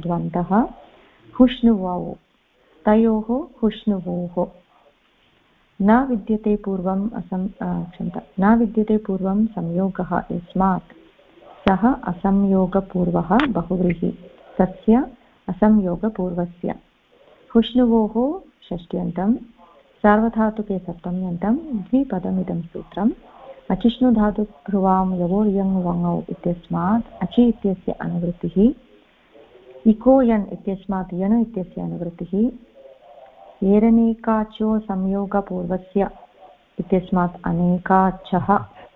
S8: इतरेन्तरद्वन्द्वः हुष्णुवौ तयोः हुष्णुवोः। न विद्यते पूर्वम् क्षम्यतां न विद्यते पूर्वं संयोगः यस्मात् सः असंयोगपूर्वः बहुव्रीहि तस्य असंयोगपूर्वस्य हुष्णुवोः षष्ट्यन्तं सार्वधातुके सप्तम्यन्तं द्विपदमिदं सूत्रम् अचिष्णुधातुभ्रुवां यवोर्यङ् वङौ इत्यस्मात् अचि इत्यस्य अनुवृत्तिः इको यन् इत्यस्मात् यन् इत्यस्य अनुवृत्तिः एरनेकाचो संयोगपूर्वस्य इत्यस्मात् अनेकाचः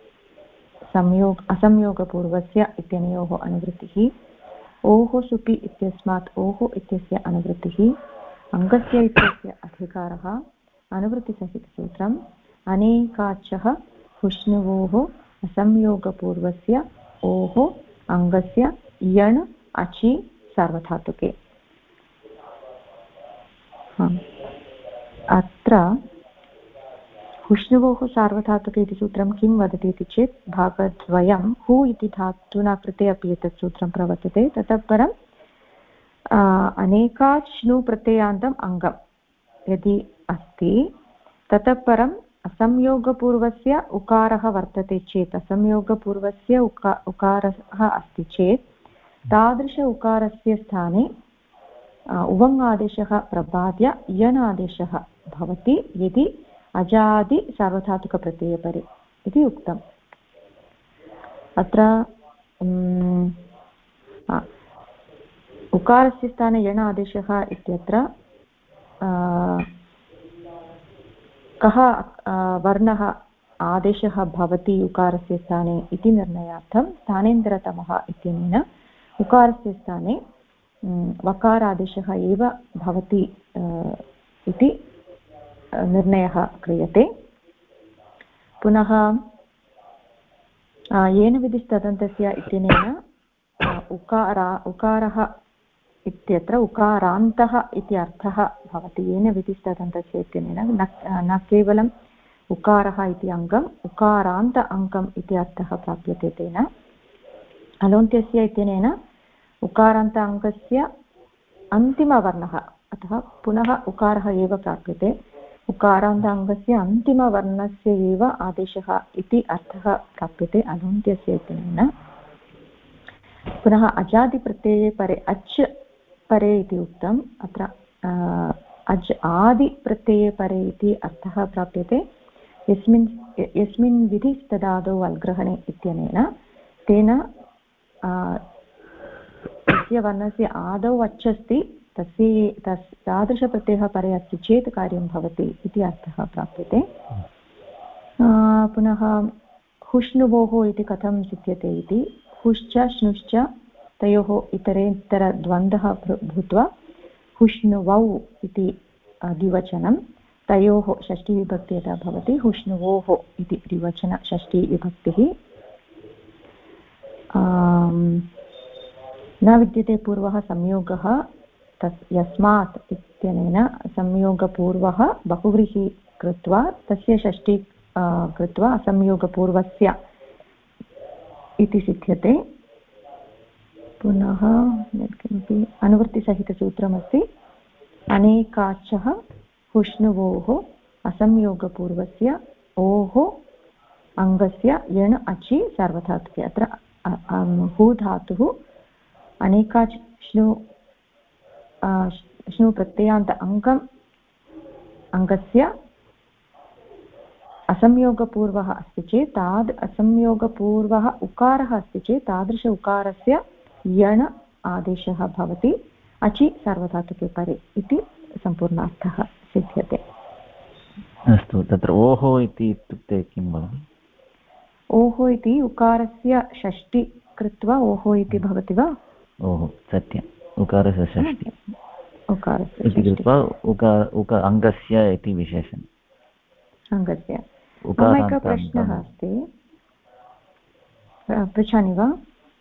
S8: असंयोगपूर्वस्य इत्यनयोः अनुवृत्तिः ओः सुपि इत्यस्मात् ओः इत्यस्य अनुवृत्तिः अङ्गस्य इत्यस्य अधिकारः अनुवृत्तिसहितसूत्रम् अनेकाचः हुष्णुवोः असंयोगपूर्वस्य ओः अङ्गस्य यण् अचि सार्वधातुके अत्र हुष्णुवोः सार्वधातुके इति सूत्रं किं वदति इति चेत् भागद्वयं हु इति धातुना कृते अपि एतत् सूत्रं प्रवर्तते ततः परम् अनेकात् श्नु प्रत्ययान्तम् अङ्गं यदि अस्ति ततः परम् असंयोगपूर्वस्य उकारः वर्तते चेत् असंयोगपूर्वस्य उकारः अस्ति चेत् तादृश उकारस्य स्थाने उवङ् आदेशः प्रपाद्य यन् आदेशः भवति यदि अजादि सार्वधातुकप्रत्ययपरे इति उक्तम् अत्र उकारस्य स्थाने यण आदेशः इत्यत्र कः वर्णः आदेशः भवति उकारस्य स्थाने इति निर्णयार्थं स्थानेन्तरतमः इत्यनेन उकारस्य स्थाने वकारादेशः एव भवति इति निर्णयः क्रियते पुनः येन विधिस्तदन्तस्य इत्यनेन उकारः इत्यत्र उकारान्तः इति अर्थः भवति येन विधिस्तदन्तस्य इत्यनेन न केवलम् उकारः इति अङ्गम् उकारान्त अङ्गम् इति अर्थः प्राप्यते तेन अलोन्त्यस्य इत्यनेन उकारान्त अङ्गस्य अन्तिमवर्णः अतः पुनः उकारः एव प्राप्यते उकारान्त अङ्गस्य अन्तिमवर्णस्य एव आदेशः इति अर्थः प्राप्यते अलोन्त्यस्य इत्यनेन पुनः अजादिप्रत्यये परे अच् परे इति उक्तम् अत्र अज् आदिप्रत्यये परे इति अर्थः प्राप्यते यस्मिन् विधिस्तदादौ अल्ग्रहणे इत्यनेन तेन तस्य वर्णस्य आदौ अच् अस्ति तादृशप्रत्ययः परे अस्ति चेत् कार्यं भवति इति अर्थः प्राप्यते पुनः हुष्णुवोः इति कथं सिद्ध्यते इति हुश्च श्नुश्च तयोः इतरेतरद्वन्द्वः भूत्वा हुष्णुवौ इति द्विवचनं तयोः षष्ठीविभक्तिः यदा भवति हुष्णुवोः इति द्विवचन षष्ठीविभक्तिः न विद्यते पूर्वः संयोगः यस्मात् इत्यनेन संयोगपूर्वः बहुव्रीहि कृत्वा तस्य षष्ठी कृत्वा असंयोगपूर्वस्य इति सिद्ध्यते पुनः किमपि अनुवृत्तिसहितसूत्रमस्ति अनेकाचः हुष्णुवोः असंयोगपूर्वस्य ओः अङ्गस्य यण् अचि सार्वधातुके अत्र हू धातुः अनेकाच् श्नु प्रत्ययान्त अङ्गस्य असंयोगपूर्वः अस्ति चेत् असंयोगपूर्वः उकारः अस्ति चेत् तादृश उकारस्य यण् आदेशः भवति अचि सार्वधातुके परे इति सम्पूर्णार्थः सिद्ध्यते
S1: अस्तु तत्र ओहो इति इत्युक्ते किं भवति
S8: ओहो इति उकारस्य षष्टि कृत्वा ओहो इति भवति वा
S1: ओहो सत्यम् उकारस्य षष्टि
S8: उकारस्य
S1: इति कृत्वा अङ्गस्य इति विशेषणम्
S8: अङ्गस्य मम एकः प्रश्नः अस्ति पृच्छामि वा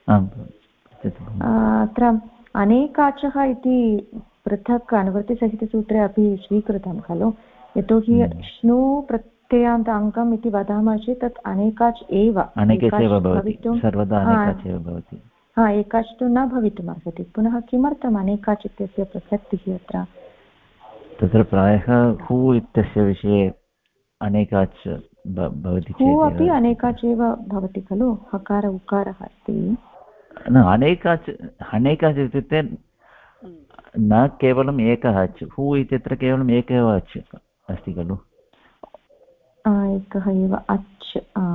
S8: अत्र अनेकाचः इति पृथक् अनुवृत्तिसहितसूत्रे अपि स्वीकृतं खलु यतोहि श्नु प्रत्ययान्त अङ्गम् इति वदामः चेत् तत् अनेकाच् एव एकाच् तु न भवितुम् अर्हति पुनः किमर्थम् अनेकाच् इत्यस्य प्रसक्तिः अत्र
S1: तत्र प्रायः हू इत्यस्य विषये अनेकाच् भवति
S8: हू
S1: चेत्
S8: अपि अनेकाच् एव भवति खलु हकार उकारः अस्ति
S1: न अनेकाच् इत्युक्ते न केवलम् एकः अच् हू इत्यत्र केवलम् एक एव अच् अस्ति खलु
S8: एकः एव अच्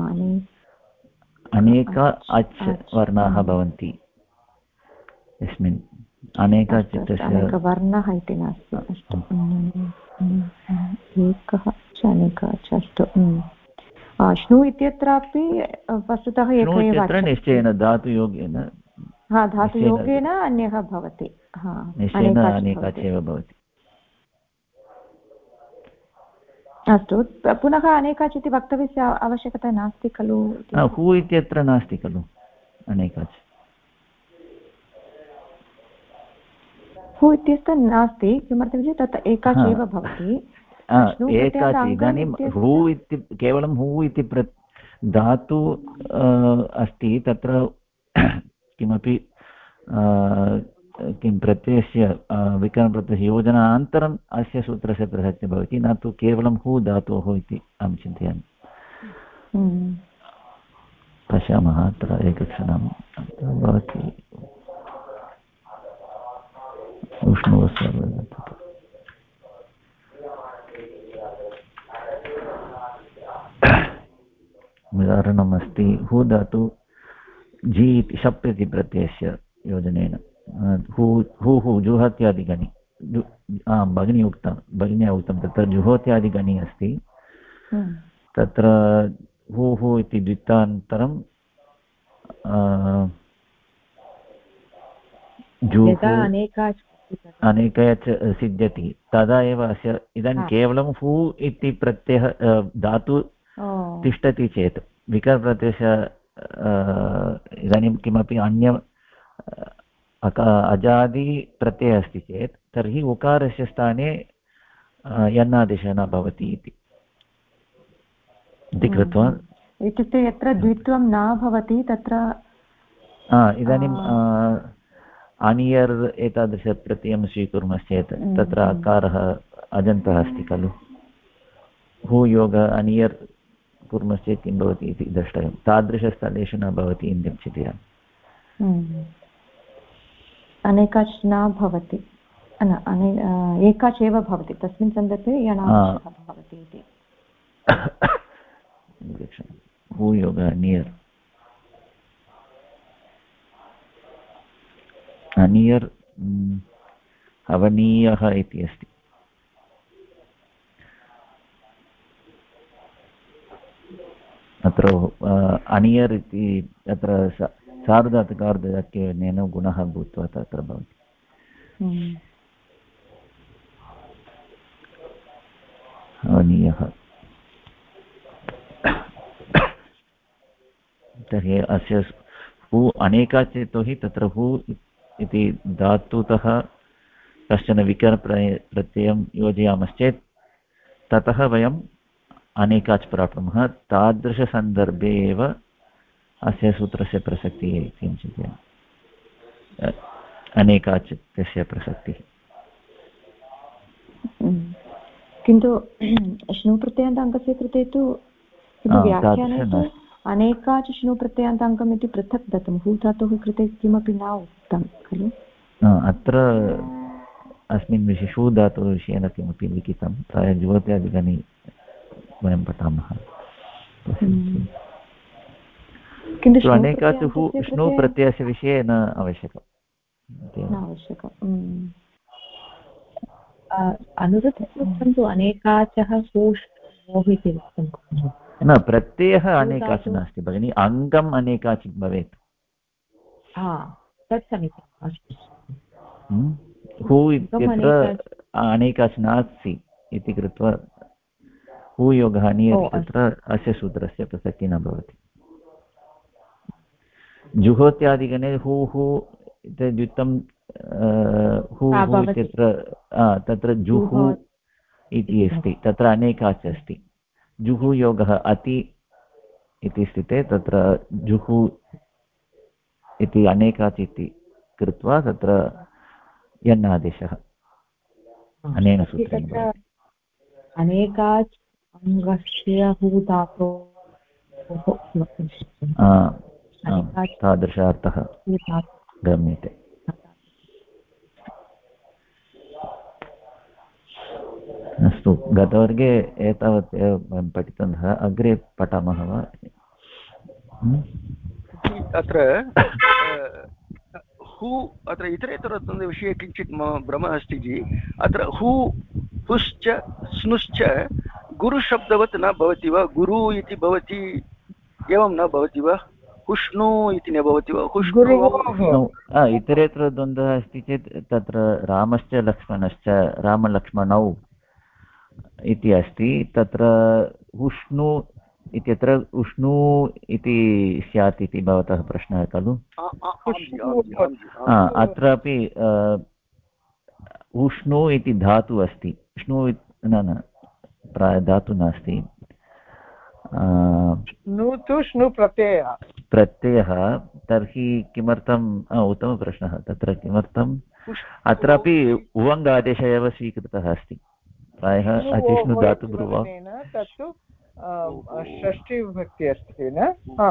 S1: अनेक अच् वर्णाः भवन्ति यस्मिन्
S8: अनेकवर्णः इति नास्ति अस्तु एकः च अनेकः च अस्तु श्नु इत्यत्रापि वस्तुतः एक एव
S1: निश्चयेन धातुयोगेन
S8: धातुयोगेन अन्यः भवति
S1: निश्चयेन अनेकाच् एव भवति
S8: अस्तु पुनः अनेकाच् इति वक्तव्यस्य आवश्यकता नास्ति खलु
S1: हू इत्यत्र नास्ति खलु अनेकाच्
S8: हू इत्यस्य नास्ति किमर्थं चेत् तत् एकाच् एव भवति
S1: एकाच् इदानीं हू इति केवलं हू इति धातु अस्ति तत्र किमपि किं प्रत्ययस्य विकरणप्रत्ययस्य योजनानन्तरम् अस्य सूत्रस्य प्रसक्तिः भवति न तु केवलं हू धातोः इति अहं चिन्तयामि पश्यामः अत्र एकक्षणं भवति उष्णवस्य उदाहरणमस्ति हू धातु जी इति शप् इति प्रत्ययस्य योजनेन हू जुहोत्यादिगणि भगिन्या उक्तं तत्र जुहोत्यादिगणि अस्ति तत्र हू इति द्वितान्तरं अनेकाच् सिद्ध्यति तदा एव अस्य इदानीं केवलं हू इति प्रत्ययः धातु तिष्ठति चेत् विकरणप्रत्ययस्य इदानीं किमपि अन्य अजादिप्रत्ययः अस्ति चेत् तर्हि उकारस्य स्थाने यन्नादेशः न भवति इति कृत्वा
S8: इत्युक्ते यत्र द्वित्वं न भवति तत्र
S1: इदानीम् अनियर् एतादृशप्रत्ययं स्वीकुर्मश्चेत् तत्र अकारः अजन्तः अस्ति खलु हू योग अनियर् कुर्मश्चेत् किं भवति इति द्रष्टव्यं तादृशस्थलेषु न भवति इति चिन्तयामि
S8: अनेकाच् न भवति एकाच् एव भवति तस्मिन् सन्दर्भे यणादेशः भवति इति
S1: भूयोग नियर् अनियर् हवनीयः इति अस्ति अत्र अनियर् इति अत्र सार्वधातुकार्धवाक्येन गुणः भूत्वा तत्र भवति हवनीयः तर्हि अस्य हू अनेकाच् यतोहि तत्र हू इति धातुतः कश्चन विकरणप्रत्ययं योजयामश्चेत् ततः वयम् अनेकाच् प्राप्नुमः तादृशसन्दर्भे एव अस्य सूत्रस्य प्रसक्तिः इति चिन्तयामि अनेकाच् तस्य प्रसक्तिः
S8: किन्तु श्नुप्रत्ययान्ताङ्कस्य कृते तु व्याख्याने तु अनेकाच् श्नुप्रत्ययान्ताङ्कम् इति पृथक् दत्तं हू धातुः कृते किमपि न उक्तं खलु
S1: अत्र अस्मिन् विषये हू धातुः विषयेन किमपि लिखितं प्रायः जुहोत्यादिगणे वयं पठामः किन्तु अनेकाच् श्नु प्रत्ययस्य विषये न आवश्यकम्
S9: अनुवृत्तं तु अनेकाचः इति उक्तं
S1: न प्रत्ययः अनेकाच् नास्ति भगिनि अङ्गम् अनेकाच् भवेत्
S9: तत् समीचीनम् अस्तु
S1: हू इत्यत्र अनेकाच् नास्ति इति कृत्वा हूयोगः नियर् इत्यत्र अस्य सूत्रस्य प्रसक्तिः न भवति जुहोत्यादिगणे हू द्वित्वं हू इत्यत्र तत्र जुहु इति अस्ति तत्र अनेकाच् अस्ति जुहुयोगः अति इति स्थिते तत्र जुहु इति अनेकाच् इति कृत्वा तत्र यन्नादेशः अनेन सूत्रेण
S9: अनेकाच् अङ्गस्य हू धातोः
S1: तादृशार्थः गम्यते। अस्तु, गतवर्गे एतावत् एव वयं पठितवन्तः। अग्रे पठामः वा?
S5: अत्र हू अत्र इतरेतरविषये किञ्चित् भ्रमः अस्ति जि। अत्र हू हुश्च स्नुश्च गुरुशब्दवत् न भवति वा? गुरु इति भवति, एवं न भवति वा? हुष्णु इति न भवति वा? हुष्णु
S1: इतरेतरद्वन्द्वः अस्ति चेत् तत्र रामश्च लक्ष्मणश्च, रामलक्ष्मणौ इति अस्ति, तत्र उष्णु इत्यत्र उष्णु इति स्यात् इति भवतः प्रश्नः खलु? अत्रापि उष्णु इति धातु अस्ति, उष्णु न प्रायः धातु नास्ति, प्रत्ययः। तर्हि किमर्थम्, उत्तमप्रश्नः, तत्र किमर्थम् अत्रापि उवङ्गादेशः एव स्वीकृतः अस्ति प्रायः। अचिष्णु धातु ब्रुवा
S7: तत्तु षष्ठी विभक्ति अस्ति न?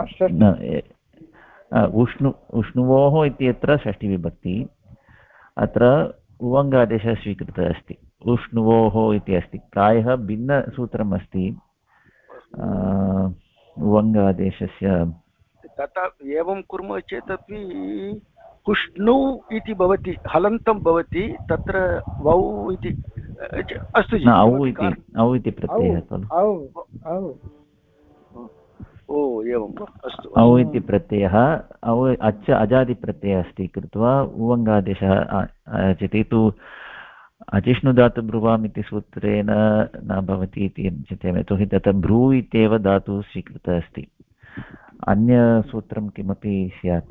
S1: उष्णुवोः इत्यत्र षष्ठीविभक्ति, अत्र उवङ्गादेशः स्वीकृतः अस्ति, उष्णुवोः इति अस्ति। प्रायः भिन्नसूत्रम् अस्ति उवङ्गादेशस्य।
S5: तथा एवं कुर्मः चेदपि उष्णु इति भवति, हलन्तं भवति, तत्र वौ इति अस्तु जि।
S1: औ इति प्रत्ययः खलु?
S5: ओ एवम्, अस्तु।
S1: औ इति प्रत्ययः, औ अच्च अजादिप्रत्ययः अस्ति कृत्वा उवङ्गादेशः आचते। तु अचिष्णुधातु ब्रुवाम् इति सूत्रेण न भवति इति चिन्तयामि, यतोहि तत्र भ्रू इत्येव धातुः स्वीकृतः अस्ति, अन्यसूत्रं किमपि स्यात्।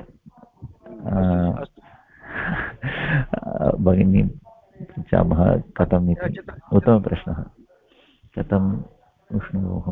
S1: भगिनी पृच्छामः कथम् इति। उत्तमप्रश्नः, कथम् उष्णुवोः।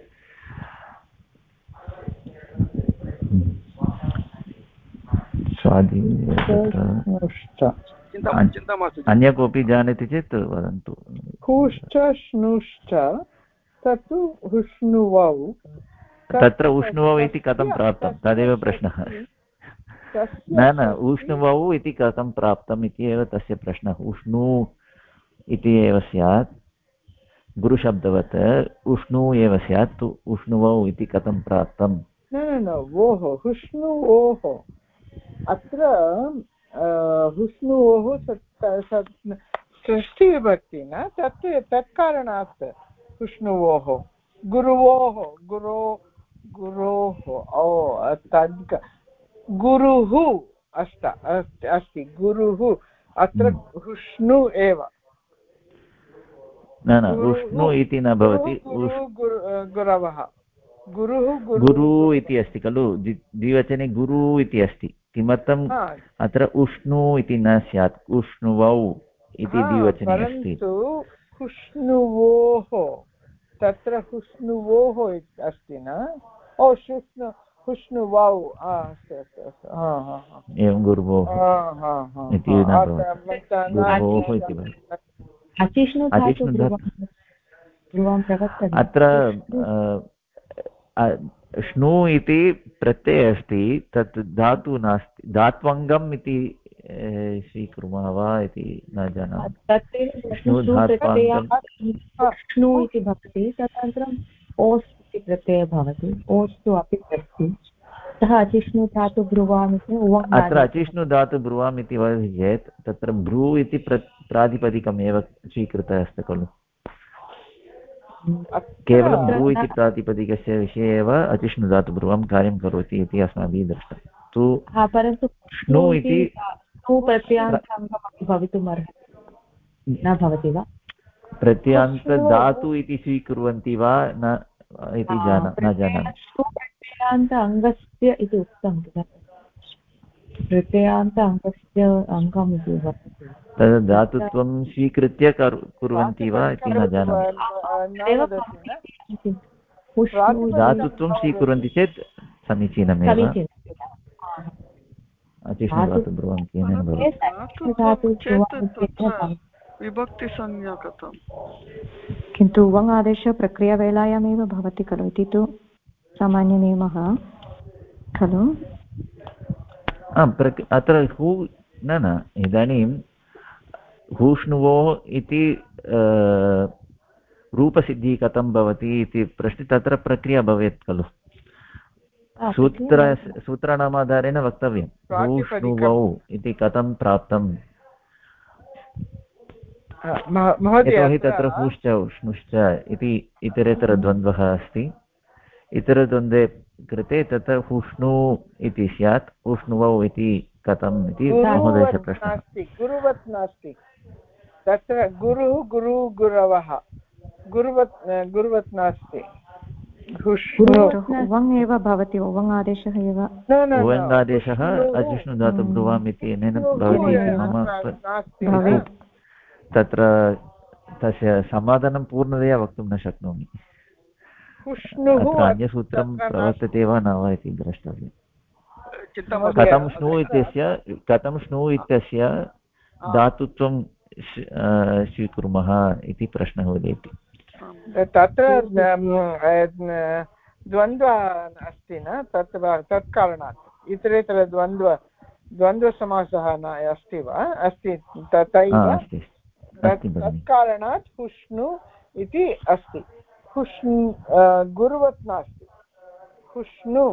S1: अन्य कोऽपि जानाति चेत् वदन्तु।
S7: हुश्च श्नुश्च तत्तु हुष्णुवौ,
S1: तत्र उष्णुवौ इति कथं प्राप्तं तदेव प्रश्नः। न उष्णुवौ इति कथं प्राप्तम् इति एव तस्य प्रश्नः। उष्णु इति एव स्यात्, गुरुशब्दवत् उष्णु एव स्यात्, उष्णुवौ इति कथं प्राप्तं?
S7: न वोः, हुष्णुवोः। अत्र हुष्णुवोः षष्ठीविभक्ति न, तत्कारणात् हुष्णुवोः, गुरुवोः, गुरोः तद् गुरुः अस्ति, गुरुः अत्र हुष्णु एव।
S1: न उष्णु इति न भवति,
S7: गुरवः,
S1: गुरु इति अस्ति खलु, द्विवचने गुरु इति अस्ति। किमर्थम् अत्र उष्णु इति न स्यात्, उष्णुवौ इति द्विवचने अस्ति।
S7: हुष्णुवोः, तत्र हुष्णुवोः अस्ति न? ओ हुष्णुवौ,
S1: एवं गुरुवोः इति न भवति, गुरोः इति भवति। अत्र श्नु इति प्रत्ययः अस्ति, तत् धातु नास्ति, धात्वङ्गम् इति स्वीकुर्मः वा इति न जानामि।
S9: श्नु इति भवति, तदनन्तरम् ओस् इति प्रत्ययः भवति, ओस् तु अपि अस्ति, अतः अचिष्णु धातु ब्रुवाम् इति।
S1: अत्र अचिष्णु धातु ब्रुवाम् इति वदति चेत् तत्र भ्रू इति प्रातिपदिकमेव स्वीकृतः अस्ति खलु, केवलं भ्रू इति प्रातिपदिकस्य विषये एव अचिष्णु धातु ब्रुवं कार्यं करोति इति अस्माभिः दृष्टं। तु
S9: परन्तु
S1: श्नु इति
S9: प्रत्ययान्तमपि भवितुम् अर्हति, न भवति वा?
S1: प्रत्ययान्तधातु इति स्वीकुर्वन्ति वा न इति न जानामि।
S9: प्रत्ययान्त अङ्गस्य इति उक्तं किल, प्रत्ययान्त अङ्गस्य अङ्गम् इति वर्तते,
S1: तद् धातुत्वं स्वीकृत्य कुर्वन्ति वा इति न जानामि। धातुत्वं स्वीकुर्वन्ति चेत् समीचीनमेव। अचिष्णु धातु ब्रुवं केन भवति?
S3: विभक्तिसंज्ञा कथं?
S8: किन्तु उवङ् आदेशः प्रक्रियावेलायामेव भवति खलु इति तु सामान्यनियमः खलु।
S1: अत्र हू न इदानीं हूष्णुवोः इति रूपसिद्धिः कथं भवति इति प्रश्ने तत्र प्रक्रिया भवेत् खलु। सूत्राणाम् आधारेण वक्तव्यं हूष्णुवौ इति कथं प्राप्तम्। यतोहि तत्र हूश्च उष्णुश्च इति इतरेतरद्वन्द्वः अस्ति। इतरद्वन्द्वे कृते तत्र हूष्णु इति स्यात्, हूष्णुवौ इति कथम् इति महोदयस्य प्रश्नः।
S7: गुरुवत् नास्ति तत्र गुरुः गुरु गुरवः गुरुवत् नास्ति।
S8: उवङ् एव भवति, उवङ् आदेशः एव।
S1: उवङ् आदेशः अजिष्णु धातु ब्रुवाम् इति अनेन भवति मम तत्र तस्य समाधानं पूर्णतया वक्तुं न शक्नोमि। अन्यसूत्रं प्रवर्तते वा न वा इति द्रष्टव्यं। कथं स्नु इत्यस्य धातुत्वं स्वीकुर्मः इति प्रश्नः उदेति।
S7: तत्र द्वन्द्वः अस्ति न तत्कारणात् इतरेतर द्वन्द्वसमासः न अस्ति वा अस्ति तत्कारणात् हुष्णु इति अस्ति। हुष्णु गुरुवत् नास्ति, हुष्णु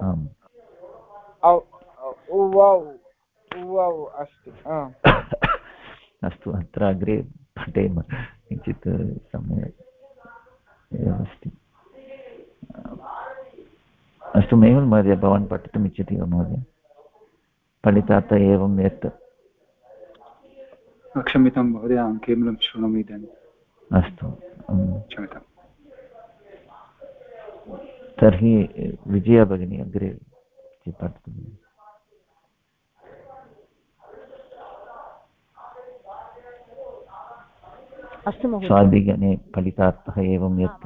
S7: उवौ अस्ति।
S1: अस्तु अत्र अग्रे पठेम किञ्चित् सम्यक् एवमस्ति। अस्तु मेहुल् महोदय भवान् पठितुम् इच्छति वा महोदय? फलितार्थ एवं यत्।
S10: क्षम्यतां महोदय अहं केवलं शृणोमि इदानीम्।
S1: अस्तु
S10: क्षम्यताम्।
S1: तर्हि विजया भगिनी अग्रे पठतु।
S6: अस्तु महोदय।
S1: स्वादिगणे फलितार्थः एवं यत्।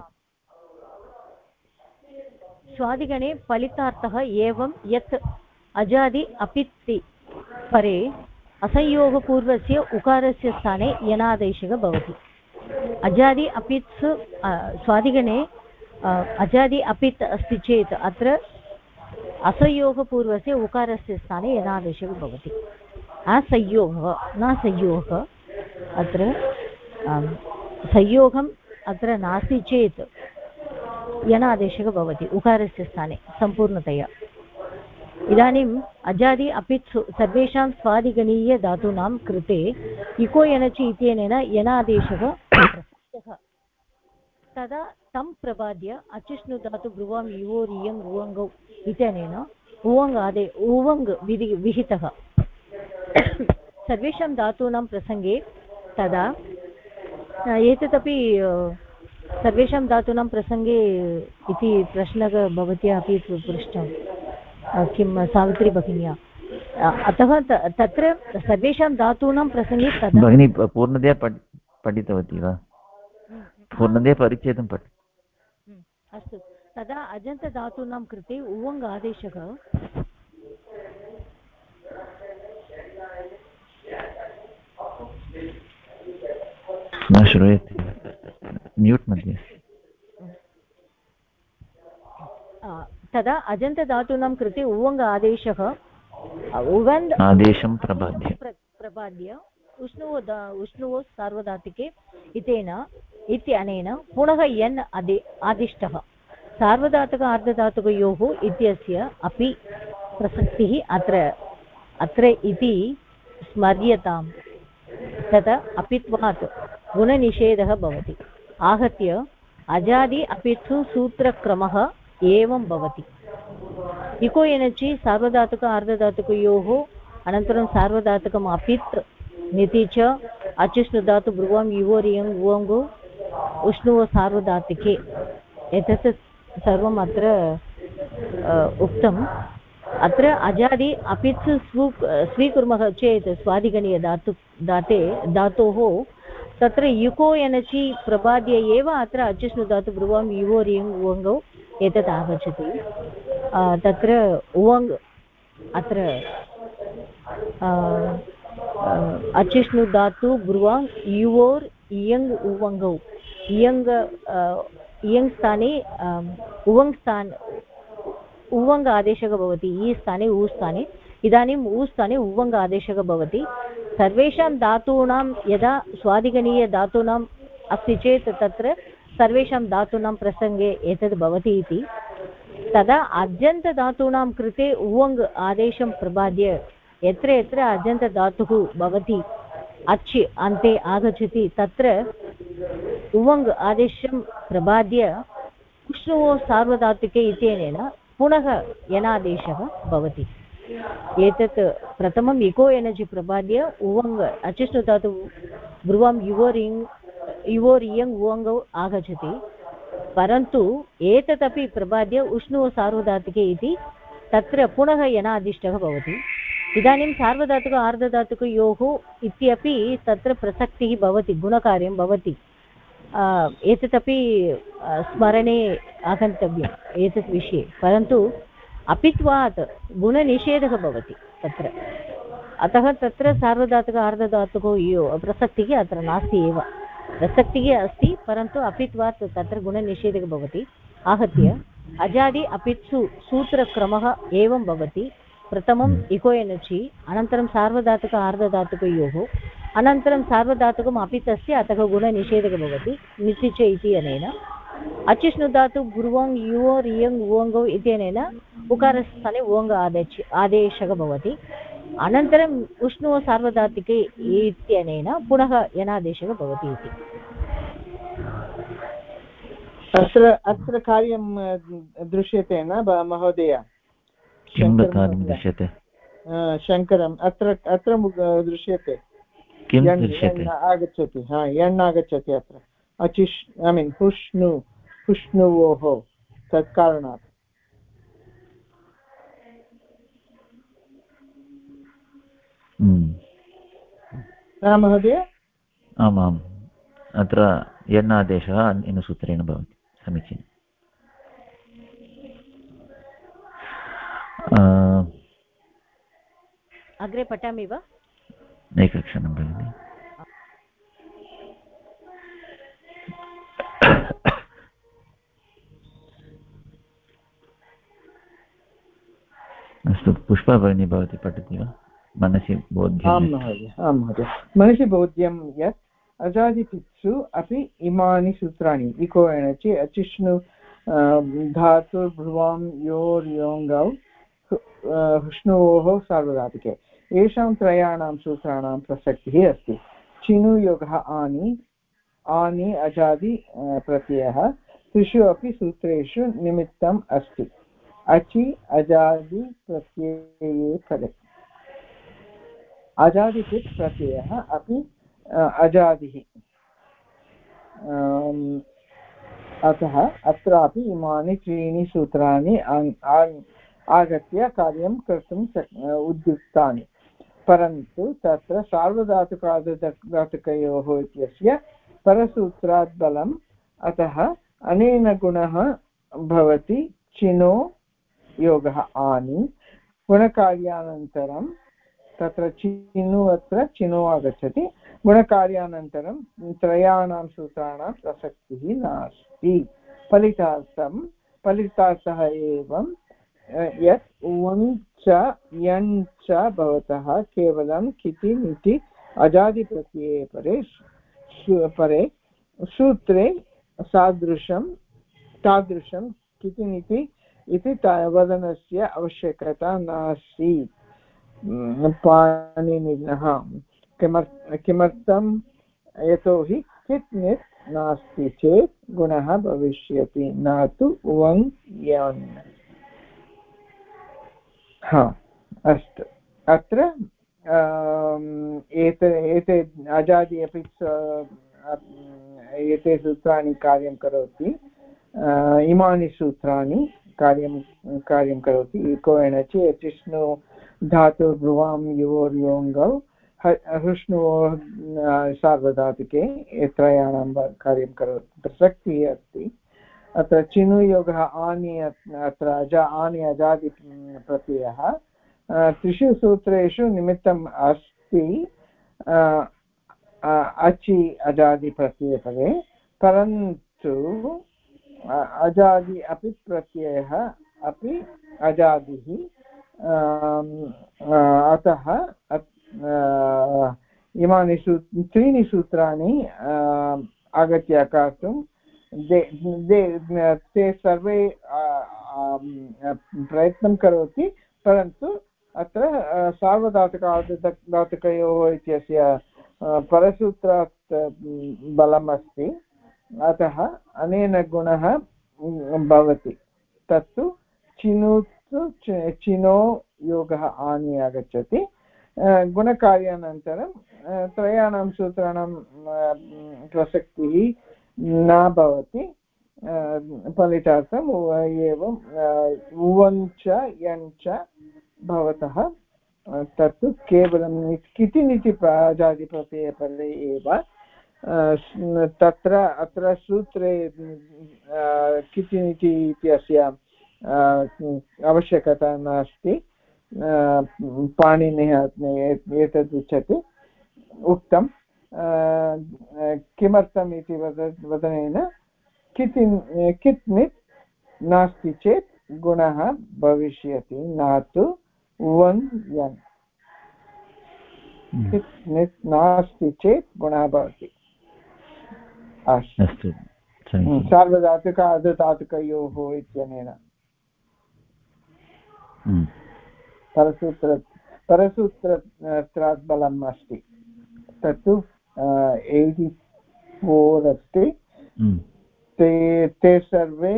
S6: स्वादिगणे फलितार्थः एवं यत् अजादि अपित्ति परे असंयोगपूर्वस्य उकारस्य स्थाने यनादेशः भवति। अजादि अपित्सु स्वादिगणे अजादि अपित् अस्ति चेत् अत्र असंयोगपूर्वस्य उकारस्य स्थाने यनादेशः भवति। असंयोगः न संयोगः, अत्र संयोगम् अत्र नास्ति चेत् यनादेशः भवति उकारस्य स्थाने सम्पूर्णतया। इदानीम् अजादि अपित्सु सर्वेषां स्वादिगणीयधातूनां कृते इको यनचि इत्यनेन यनादेशः प्रसिद्धः। तदा तं प्रबाद्य अचिष्णुधातु ब्रुवां युवोरियङ् उवङ्गौ इत्यनेन उवङ् विहितः। सर्वेषां धातूनां प्रसङ्गे तदा एतदपि सर्वेषां धातूनां प्रसङ्गे इति प्रश्नः भवत्या अपि पृष्टं किं सावित्री भगिन्या। अतः तत्र सर्वेषां धातूनां प्रसङ्गे
S1: भगिनी पूर्णतया पठितवती वा? पूर्णतया परिच्छेदं पठ।
S6: अस्तु, तदा अजन्तधातूनां कृते उवङ् आदेशः
S1: न श्रूयते, म्यूट् मध्ये।
S6: तदा अजन्तधातूनां कृते उवङ् आदेशः
S1: आदेशं प्रबाद्य
S6: उष्णुवो सार्वधातिके इत्यनेन पुनः यन् आदिष्टः। सार्वधातुक अर्धधातुकयोः इत्यस्य अपि प्रसक्तिः अत्र इति स्मर्यताम्। तथा अपित्वात् गुणनिषेधः भवति। आहत्य अजादि अपित्सु सूत्रक्रमः एवं भवति। इको एनचि सार्वधातुक अर्धधातुकयोः अनन्तरं सार्वधातुकम् अपित् निति च अचिष्णुधातु ब्रुवां युवोरियङ् उवङ्गु उष्णुव सार्वधातिके एतत् सर्वम् अत्र उक्तम्। अत्र अजादि अपित्सु स्वीकुर्मः चेत् स्वादिगणीय धातोः तत्र युको एनचि प्रबाद्य एव अत्र अचिष्णुधातु ब्रुवां युवोरियङ् उवङ्गौ एतत् आगच्छति। तत्र उवङ् अत्र अचिष्णुधातु ब्रुवां युवोर् इयङ् उवङ्गौ इयङ् स्थाने उवङ् आदेशः भवति इ स्थाने उ स्थाने इदानीम् उ स्थाने उवङ् आदेशः भवति सर्वेषां धातूनां यदा स्वादिगणीयधातूनाम् अस्ति चेत् तत्र सर्वेषां धातूनां प्रसङ्गे एतद् भवति इति तदा अजन्तधातूनां कृते उवङ् आदेशं प्रबाद्य यत्र यत्र अजन्तधातुः भवति अच् अन्ते आगच्छति तत्र उवङ् आदेशं प्रबाद्य उष्णुवो सार्वधातुके इत्यनेन पुनः यनादेशः भवति एतत् प्रथमम् इको एनर्जि प्रबाद्य उवङ् अचिष्णुधातु ब्रुवं युवोर् इयङ् उवङ्गौ आगच्छति परन्तु एतदपि प्रबाद्य उष्णुवो सार्वधातुके इति तत्र पुनः यनादिष्टः भवति इदानीं सार्वधातुक आर्धधातुकयोः इत्यपि तत्र प्रसक्तिः भवति गुणकार्यं भवति एतदपि स्मरणे आगन्तव्यम् एतत् विषये परन्तु अपित्वात् गुणनिषेधः भवति तत्र अतः तत्र सार्वधातुक आर्धधातुकयोः प्रसक्तिः अत्र नास्ति एव प्रसक्तिः अस्ति परन्तु अपित्वात् तत्र गुणनिषेधः भवति आहत्य अजादि अपित्सु सूत्रक्रमः एवं भवति प्रथमम् इको एनचि अनन्तरं सार्वधातुक आर्धधातुकयोः अनन्तरं सार्वधातुकम् अपितस्य अतः गुणनिषेधः भवति नितिच इति अनेन अचिष्णुधातु गुर्वङ् युवोर् इयङ् उवङ्गौ इत्यनेन उकारस्य स्थाने उवङ्ग आदेशः भवति अनन्तरम् उष्णुव सार्वधातुके इत्यनेन पुनः यनादेशः भवति इति
S7: अत्र कार्यं दृश्यते न महोदय
S1: दृश्यते
S7: शङ्करम् अत्र दृश्यते आगच्छति यण् आगच्छति अत्र हुष्णुवोः तत्कारणात् महोदय
S1: आमाम् अत्र यण् आदेशः अनेन सूत्रेण भवति समीचीनम्
S6: अग्रे पठामि वा
S1: एकक्षणं भगिनि अस्तु पुष्पा भगिनी भवती पठति वा मनसि बोध्यम्
S7: आं महोदय मनसि बोध्यं यत् अजादिपित्सु अपि इमानि सूत्राणि इको एणचि अचिष्णु धातुर्भ्रुवां योर् योङ्गौ हुष्णुवोः सार्वधातुके येषां त्रयाणां सूत्राणां प्रसक्तिः अस्ति चिनुयोगः आनि अजादि प्रत्ययः त्रिषु अपि सूत्रेषु निमित्तम् अस्ति अचि अजादि प्रत्यये परे अजादिपित् प्रत्ययः अपि अजादिः अतः अत्रापि इमानि त्रीणि सूत्राणि आगत्य कार्यं कर्तुं उद्युक्तानि परन्तु तत्र सार्वधातुकार्धधातुकयोः इत्यस्य परसूत्रात् बलम् अतः अनेन गुणः भवति चिनो योगः आनि गुणकार्यानन्तरं तत्र अत्र चिनो आगच्छति गुणकार्यानन्तरं त्रयाणां सूत्राणां प्रसक्तिः नास्ति फलितार्थः एवं यत् उवङ् च यन् च भवतः केवलं किति निति अजादिप्रत्यये परे सूत्रे तादृशं किति निति इति वदनस्य आवश्यकता नास्ति पाणिनिनः किमर्थं यतोहि कित् नित् नास्ति चेत् गुणः भविष्यति न तु उवङ् यन् अस्तु अत्र एते अजादि अपि एते सूत्राणि कार्यं करोति इमानि सूत्राणि कार्यं करोति इको एणचि अचिष्णु धातु ब्रुवां युवोर् योङ्गौ हुष्णुवोः सार्वधातुके त्रयाणां कार्यं करोति प्रसक्तिः अस्ति अत्र चिनुयोगः आनि अत्र आनि अजादि प्रत्ययः त्रिषु सूत्रेषु निमित्तम् अस्ति अचि अजादि प्रत्ययपरे परन्तु अजादि अपि प्रत्ययः अपि अजादिः अतः इमानि त्रीणि सूत्राणि आगत्य कर्तुं ते सर्वे प्रयत्नं करोति परन्तु अत्र सार्वधातुकयोः इत्यस्य परसूत्रात् बलम् अस्ति अतः अनेन गुणः भवति तत्तु चिनो योगः आनि आगच्छति गुणकार्यानन्तरं त्रयाणां सूत्राणां प्रसक्तिः न भवति फलितार्थम् एवम् उवञ्च यञ्च भवतः तत्तु केवलं कितिनिति प्राजादिप्रत्ययपदे एव तत्र अत्र सूत्रे कितिनिति इत्यस्य आवश्यकता नास्ति पाणिनिः एतद् उक्तं किमर्थम् इति वदनेन कित् नित् नास्ति चेत् गुणः भविष्यति न तु वन् यन् कित् नित् नास्ति चेत् गुणः भवति अस्तु सार्वधातुक अर्धधातुकयोः इत्यनेन परसूत्रात् बलम् अस्ति तत्तु 84 अस्ति ते सर्वे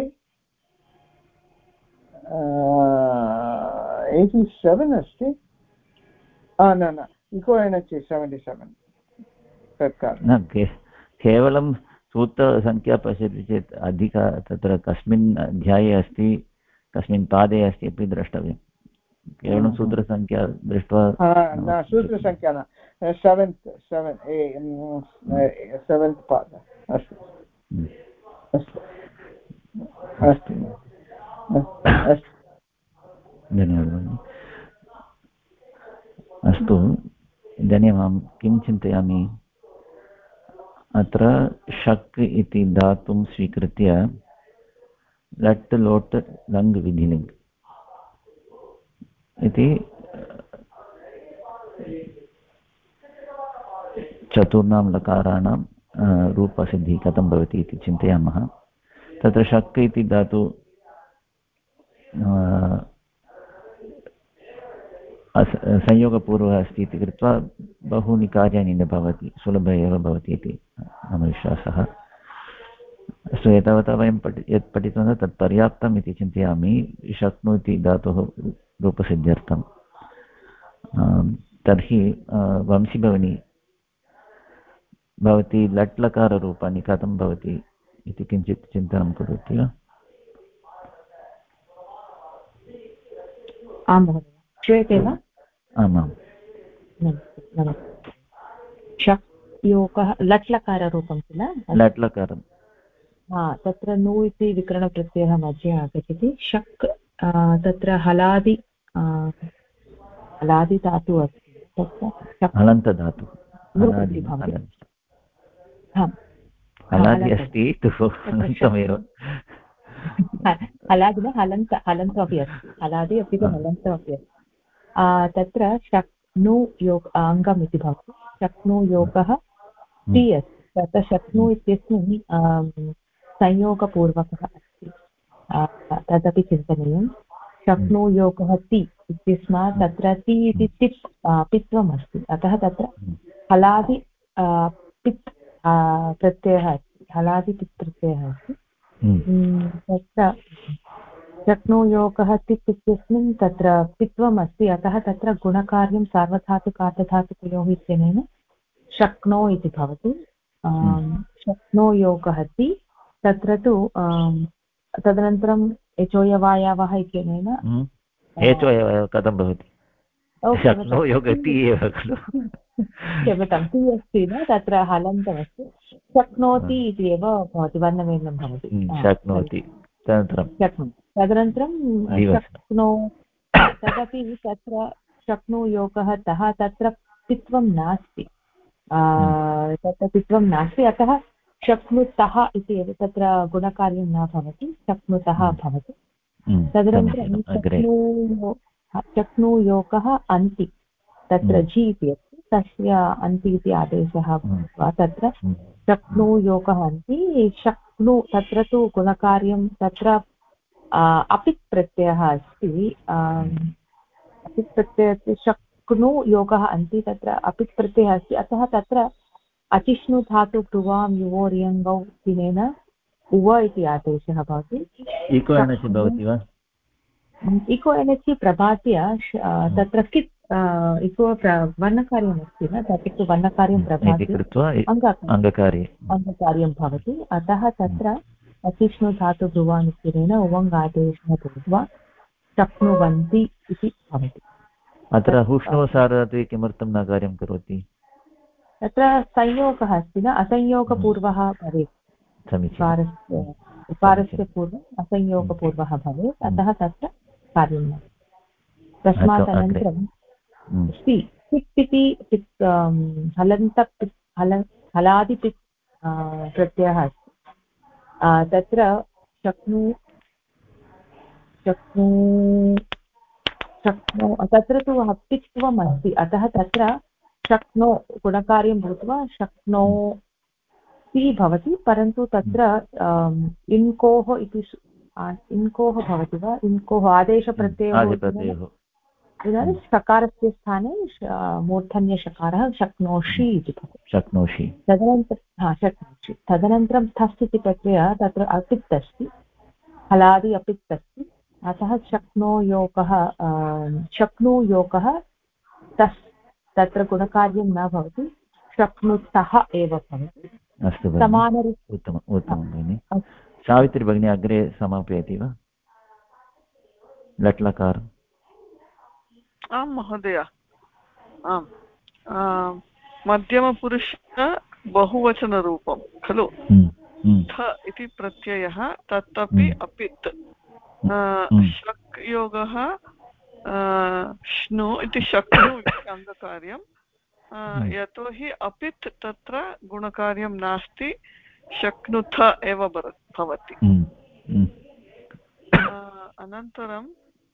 S7: 87 अस्ति न इको एनचि 77 तत्कारणं
S1: केवलं सूत्रसङ्ख्या पश्यति चेत् अधिक तत्र कस्मिन् अध्याये अस्ति कस्मिन् पादे अस्ति अपि द्रष्टव्यं केवलं सूत्रसङ्ख्या दृष्ट्वा
S7: न सूत्रसङ्ख्या न सेवेन्त् पाद अस्तु अस्तु अस्तु अस्तु
S1: धन्यवादः अस्तु इदानीम् किं चिन्तयामि अत्र शक् इति धातुं स्वीकृत्य लट् लोट् लङ् विधिलिङ् इति चतुर्णां लकाराणां रूपसिद्धिः कथं भवति इति चिन्तयामः तत्र शक् इति धातु संयोगपूर्वः अस्ति इति कृत्वा बहूनि कार्याणि न भवति सुलभ एव भवति इति मम विश्वासः अस्तु एतावता वयं यत् पठितवन्तः तत् पर्याप्तम् इति चिन्तयामि शक्नोति धातोः रूपसिद्ध्यर्थं तर्हि वंशी भगिनी भवती लट् लकाररूपाणि कथं भवति इति किञ्चित् चिन्तनं करोति वा
S9: आं महोदय श्रूयते वा
S1: आमां
S9: शक् योगः लट् लकाररूपं किल
S1: लट् लकारं
S9: तत्र नु इति विकरणप्रत्ययः मध्ये आगच्छति शक् तत्र हलादि धातुः अस्ति तत्र
S1: हलन्तधातुः हलादि अस्ति हलन्तमेव
S9: हलादिन हलन्त अपि अस्ति हलादि अपि तु हलन्त अपि अस्ति तत्र शक्नु योग अङ्गम् इति भवति शक्नु योगः ति अस्ति तत्र शक्नु इत्यस्मिन् संयोगपूर्वकः अस्ति तदपि चिन्तनीयं शक्नु योगः ति इत्यस्मात् तत्र ति इति तिप् पित्वम् अस्ति अतः तत्र हलादि पित् प्रत्ययः अस्ति हलादि पित् प्रत्ययः अस्ति तत्र शक्नुयोगः तिप् इत्यस्मिन् तत्र पित्वम् अस्ति अतः तत्र गुणकार्यं सार्वधातुकार्धधातुकयोः इत्यनेन शक्नो इति भवति शक्नोयोगः ति तत्र तु तदनन्तरं यचोयवायावः इत्यनेन
S1: हेचोयवायः कथं भवति शक्नोयोगति एव खलु
S9: क्षम्यतां ति अस्ति न तत्र हलन्तमस्ति शक्नोति इति एव भवति वर्णमेलनं भवति
S1: शक्नोति
S9: तदनन्तरं शक्नो तदपि तत्र शक्नुयोगः तः तत्र पित्वं नास्ति तत्र पित्वं नास्ति अतः शक्नुतः इति एव तत्र गुणकार्यं न भवति, शक्नुतः भवति। तदनन्तरं शक्नुयोगः अन्ति, तत्र झि इति अस्ति, तस्य अन्ति इति आदेशः भूत्वा तत्र शक्नुयोगः अन्ति। शक्नु तत्र तु गुणकार्यं, तत्र अपित् प्रत्ययः अस्ति, अपित् प्रत्ययस्य शक्नुयोगः अन्ति, तत्र अपित् प्रत्ययः अस्ति, अतः तत्र अचिष्णु धातु भ्रुवां युवोर्यङ्गौ दिनेन उव इति आदेशः भवति।
S1: इको एनचि भवति वा?
S9: इको एनचि प्रभात्य तत्र कित् इको वर्णकार्यमस्ति न, तत्र वर्णकार्यं प्रभात्य अङ्गकार्यं भवति, अतः तत्र अचिष्णु धातु भ्रुवां दिनेन उवङ् आदेशः भूत्वा शक्नुवन्ति इति भवति।
S1: अत्र हुष्णुसारात् किमर्थं न कार्यं करोति?
S9: तत्र संयोगः अस्ति न, असंयोगपूर्वः भवेत्, उकारस्य पूर्वम् असंयोगपूर्वः भवेत्, अतः तत्र कार्यं न। तस्मात् अनन्तरं पित् इति हलादिपित् प्रत्ययः अस्ति, तत्र तत्र तु पित्वम् अस्ति, अतः तत्र शक्नो गुणकार्यं भूत्वा शक्नोति भवति, परन्तु तत्र इन्कोः इति इन्कोः भवति वा, इन्कोः आदेशप्रत्ययः शकारस्य स्थाने मूर्धन्यशकारः शक्नोषि इति भवति।
S1: शक्नोषि
S9: शक्नोषि तदनन्तरं थस् इति प्रत्ययः तत्र अपित् अस्ति, हलादि अपित् अस्ति, अतः शक्नुयोगः तस्, तत्र गुणकार्यं न भवति, शक्नुतः एव भवति।
S1: अस्तु भगिनि, उत्तमं भगिनि। सावित्री भगिनी अग्रे समापयति वा? लट्लकारम्।
S3: आं महोदय, आम्, मध्यमपुरुष बहुवचनरूपं खलु। थ इति प्रत्ययः तदपि अपित्, शक् योगः श्नु इति शक्नु इति अङ्गकार्यं, यतोहि अपित् तत्र गुणकार्यं नास्ति, शक्नुथ एव भवति। अनन्तरं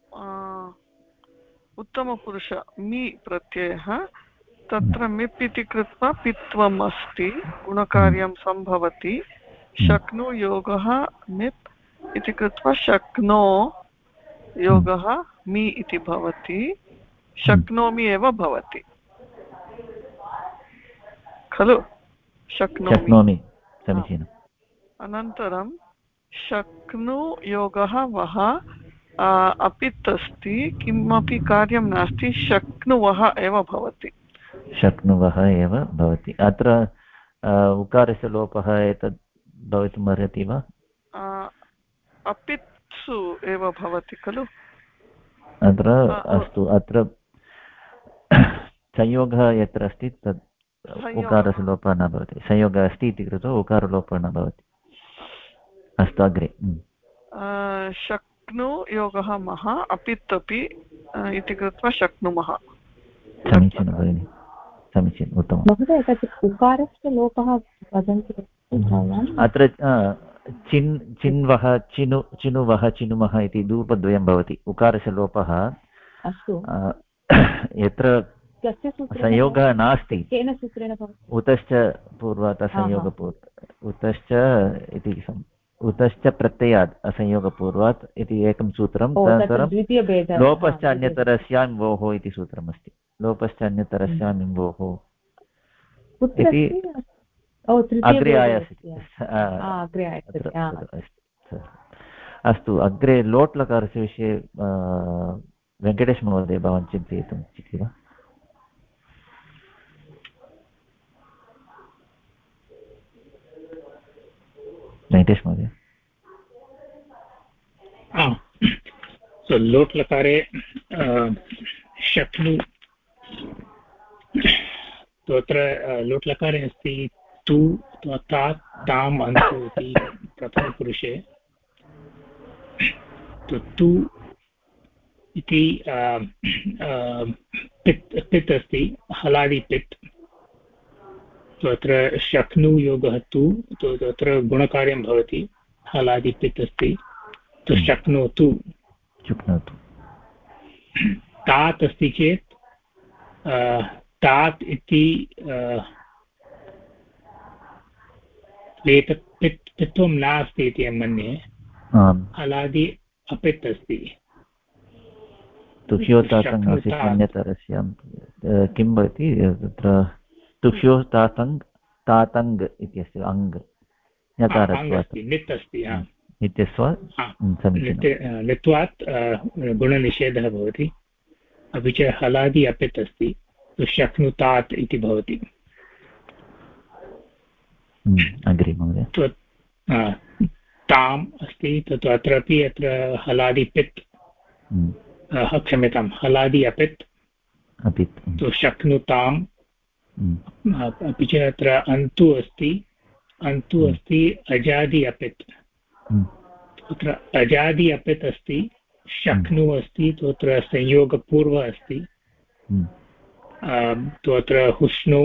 S3: उत्तमपुरुष मि प्रत्ययः, तत्र मिप् इति कृत्वा पित्वम् अस्ति, गुणकार्यं सम्भवति, शक्नु योगः मिप् इति कृत्वा शक्नो योगः मि इति भवति, शक्नोमि एव भवति खलु, शक्नोमि।
S1: समीचीनम्।
S3: अनन्तरं शक्नु योगः वः अपित् अस्ति, किमपि कार्यं नास्ति, शक्नुवः एव भवति।
S1: शक्नुवः एव भवति। अत्र उकारस्य लोपः एतत् भवितुम् अर्हति वा?
S3: अपित्सु एव भवति खलु
S1: अत्र। अस्तु, अत्र संयोगः यत्र अस्ति तत् उकारस्य लोपः न भवति, संयोगः अस्ति इति कृत्वा उकारलोपः न भवति। अस्तु, अग्रे।
S3: शक्नु योगः मः अपित् अपि इति कृत्वा शक्नुमः।
S1: समीचीनं भगिनि, समीचीनम्, उत्तमम्।
S9: महोदय, तत् उकारस्य लोपः वदन्ति
S1: अत्र चिन्वः चिनुवः चिनुमः इति रूपद्वयं भवति। उकारस्य लोपः यत्र संयोगः नास्ति,
S9: केन सूत्रेण
S1: उतश्च पूर्वात् असंयोगपूर्वात्, उतश्च इति उतश्च प्रत्ययात् असंयोगपूर्वात् इति एकं सूत्रं, तदनन्तरं लोपश्च अन्यतरस्यां वोः इति सूत्रमस्ति। लोपश्च अन्यतरस्यां वोः इति अग्रे आयाति। अस्तु, अग्रे लोट् लकारस्य विषये वेङ्कटेश महोदय भवान् चिन्तयितुम् इच्छति वा? वेङ्कटेश महोदय।
S4: लोट् लकारे शक्नु, तत्र लोट् लकारे अस्ति तु तात ताम् अन्तु इति प्रथमपुरुषे। तु इति पित् अस्ति, हलादि पित्, तत्र शक्नुयोगः तु तत्र गुणकार्यं भवति हलादिपित् अस्ति तु शक्नोतु तात् अस्ति चेत् तात् इति पित्वं नास्ति इति अहं मन्ये हलादि अपित् अस्ति
S1: तुष्योतातङ्गस्य किं भवति तत्र तुष्योतातङ्ग् तातङ्ग् इत्यस्य अङ्ग्
S4: नित् अस्ति
S1: समीचीनं
S4: नित्वात् गुणनिषेधः भवति अपि च हलादि अपित् अस्ति शक्नुतात् इति भवति
S1: अग्रे महोदय
S4: ताम् अस्ति तत् अत्रापि अत्र हलादि पित् क्षम्यतां हलादि अपित् तु शक्नुताम् अपि च अत्र अन्तु अस्ति अजादि अपित् तत्र अजादि अपित् अस्ति शक्नु अस्ति तत्र संयोगपूर्व अस्ति तत्र हुष्णु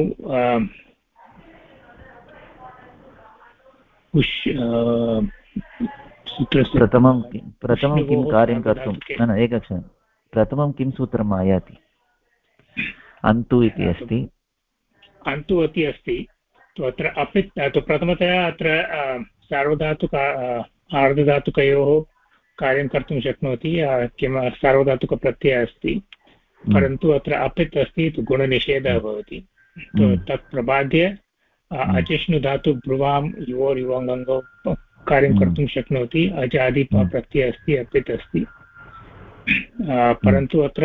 S1: प्रथमं किं कार्यं कर्तुं एकक्षणं प्रथमं किं सूत्रम् आयाति अन्तु इति अस्ति
S4: अन्तु इति अस्ति अत्र अपित् प्रथमतया अत्र सार्वधातुक आर्धधातुकयोः कार्यं कर्तुं शक्नोति किं सार्वधातुकप्रत्ययः अस्ति परन्तु अत्र अपित् अस्ति गुणनिषेधः भवति तत् प्रबाद्य अचिष्णुधातु ब्रुवां युवोर्युवङ्गौ कार्यं कर्तुं शक्नोति अजादि प्रत्ययः अस्ति अपित् अस्ति परन्तु अत्र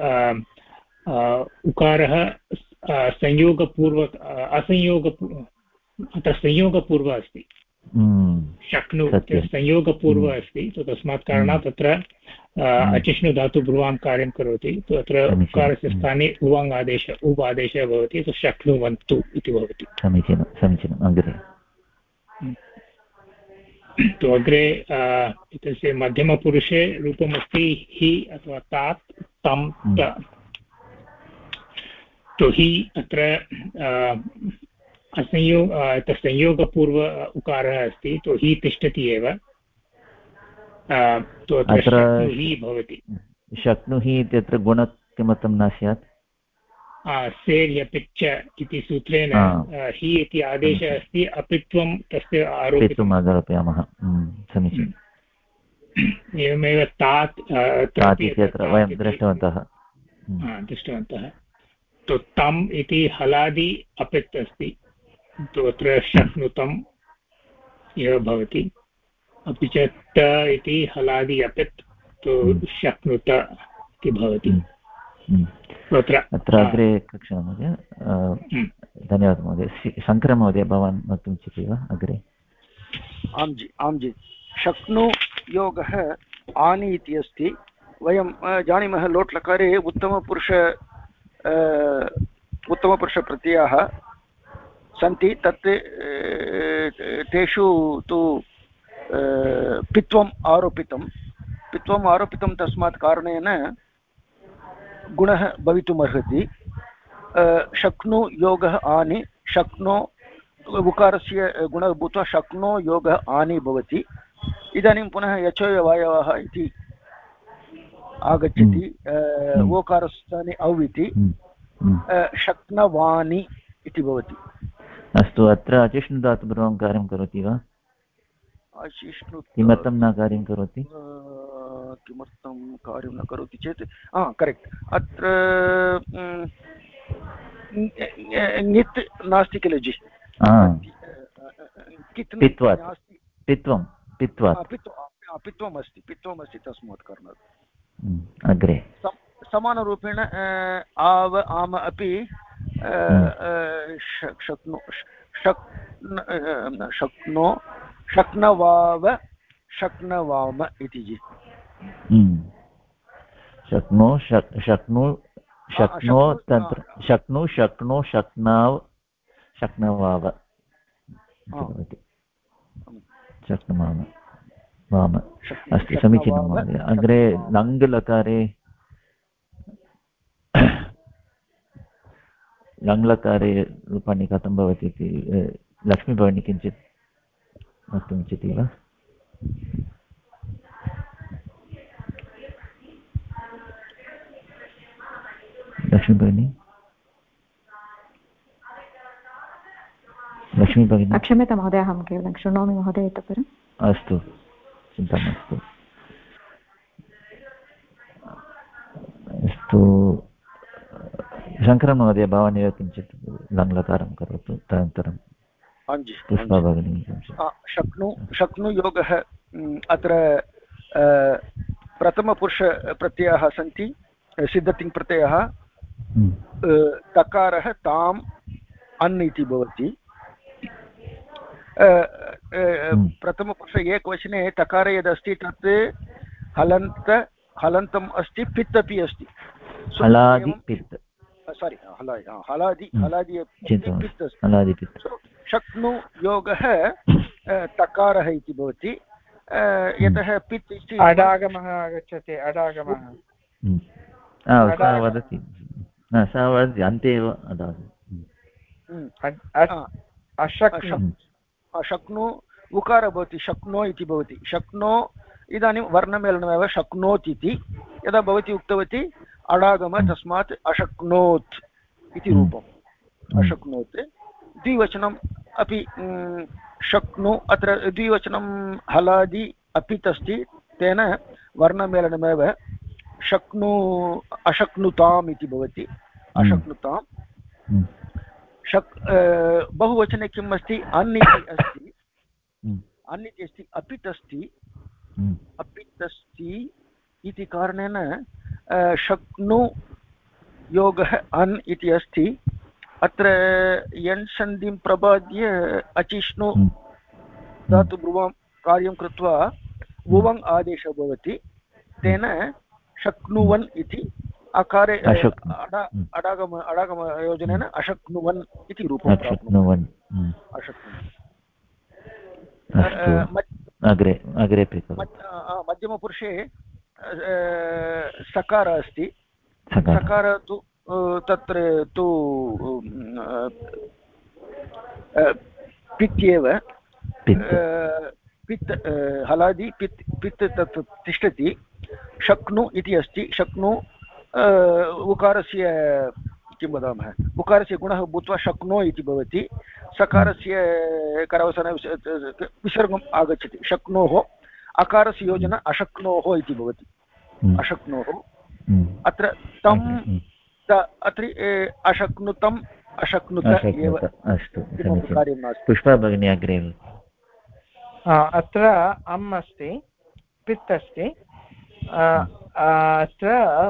S4: उकारः अत्र संयोगपूर्व अस्ति शक्नु संयोगपूर्व अस्ति तस्मात् कारणात् तत्र अचिष्णुधातु ब्रुवां कार्यं करोति अत्र उकारस्य स्थाने उवाङ् आदेशः भवति शक्नुवन्तु इति भवति
S1: समीचीनम् अग्रे
S4: अग्रे एतस्य मध्यमपुरुषे रूपमस्ति हि अथवा तात् तं हि अत्र संयोगपूर्व उकारः अस्ति हि तिष्ठति एव
S1: अत्र
S4: भवति
S1: शक्नुहि इत्यत्र गुण किमर्थं न स्यात्
S4: सेर्यपिच्च इति सूत्रेण हि इति आदेशः अस्ति अपित्वं तस्य
S1: आरोपयामः समीचीनम्
S4: एवमेव तात्
S1: इत्यत्र वयं दृष्टवन्तः
S4: तम् इति हलादि अपित् अस्ति अत्र शक्नुतम् एव भवति अपि च त इति हलादि अपित् शक्नुत इति भवति
S1: अत्र अग्रे कक्षा महोदय धन्यवादः महोदय शङ्करमहोदय भवान् वक्तुं इच्छति वा अग्रे
S5: आं जि शक्नु योगः आनि इति अस्ति वयं जानीमः लोट् लकारे उत्तमपुरुषप्रत्ययाः सन्ति तत् तेषु तु पित्वम् आरोपितं तस्मात् कारणेन गुणः भवितुमर्हति शक्नु योगः आनि शक्नो उकारस्य गुणः भूत्वा शक्नो योगः आनि भवति इदानीं पुनः यचोयवायवः इति आगच्छति ओकारस्थाने औ इति शक्नवानि इति भवति
S1: अस्तु अत्र अचिष्णुधातुपूर्वं कार्यं करोति वा किमर्थं न कार्यं करोति
S5: किमर्थं कार्यं न करोति चेत् करेक्ट् अत्र ङित् नास्ति किल जि पित्वम् अस्ति तस्मात् कारणात्
S1: अग्रे
S5: समानरूपेण आव आम अपि शक्नवाव शक्नवाम इति जि
S1: शक्नो तत्र शक्नो शक्नवाव शक्नुवाम वाम अस्तु समीचीनं महोदय अग्रे लङ् लकारे लङ्लकारे रूपाणि कथं भवति इति लक्ष्मीभगिनी किञ्चित् वक्तुमिच्छति वा? लक्ष्मीभगिनी
S8: क्षम्यतां महोदय, अहं केवलं शृणोमि महोदय इतः परम्।
S1: अस्तु, चिन्ता मास्तु। अस्तु, शङ्करमहोदय भवानेव किञ्चित् लङ्लकारं करोतु, तदनन्तरं पुष्पा भगिनी।
S5: शक्नुयोगः अत्र प्रथमपुरुषप्रत्ययाः सन्ति, सिद्धतिङ्प्रत्ययः, तकारः ताम् अन् इति भवति। प्रथमपुरुष एकवचने तकार यदस्ति तत् हलन्तम् अस्ति, पित् अपि अस्ति।
S1: हलादि पित्,
S5: सारी हलादि पित् अस्ति। शक्नु योगः तकारः इति भवति, यतः पित् इति
S7: अडागमः आगच्छति। अडागमः
S1: वदति, सा वदति अन्ते एव
S5: शक्नु उकार भवति, शक्नो इति भवति। शक्नो इदानीं वर्णमेलनमेव शक्नोत् इति यदा भवती उक्तवती अडागम, तस्मात् अशक्नोत् इति रूपम्। अशक्नोत् द्विवचनम् अपि शक्नु, अत्र द्विवचनं हलादि अपित् अस्ति, तेन वर्णमेलनमेव शक्नु अशक्नुताम् इति भवति। अशक्नुताम्। बहुवचने किम् अस्ति? अन् इति अस्ति, अन् इति अस्ति, अपित् अस्ति, अपित् अस्ति इति कारणेन शक्नु योगः अन् इति अस्ति। अत्र यण् सन्धिं प्रबाद्य अचिष्णु धातु ब्रुवां कार्यं कृत्वा वुवङ् आदेशः भवति, तेन शक्नुवन् इति अकारे अडागमयोजनेन अशक्नुवन् इति रूपं प्राप्नुवन्। मध्यमपुरुषे सकार अस्ति। सकार तु तत्र तु पित्येव, पित् हलादि पित् तत् तिष्ठति। शक्नु इति अस्ति। शक्नु उकारस्य किं वदामः, उकारस्य गुणः भूत्वा शक्नो इति भवति। सकारस्य करवसने विसर्गम् आगच्छति। शक्नोः अकारस्य योजना अशक्नोः इति भवति। अशक्नोः। अत्र तं अत्र अशक्नुतम् अशक्नुत एव। कार्यं नास्ति।
S1: पुष्पा भगिनी अग्रे।
S7: अत्र अम् अस्ति, पित् अस्ति। अत्र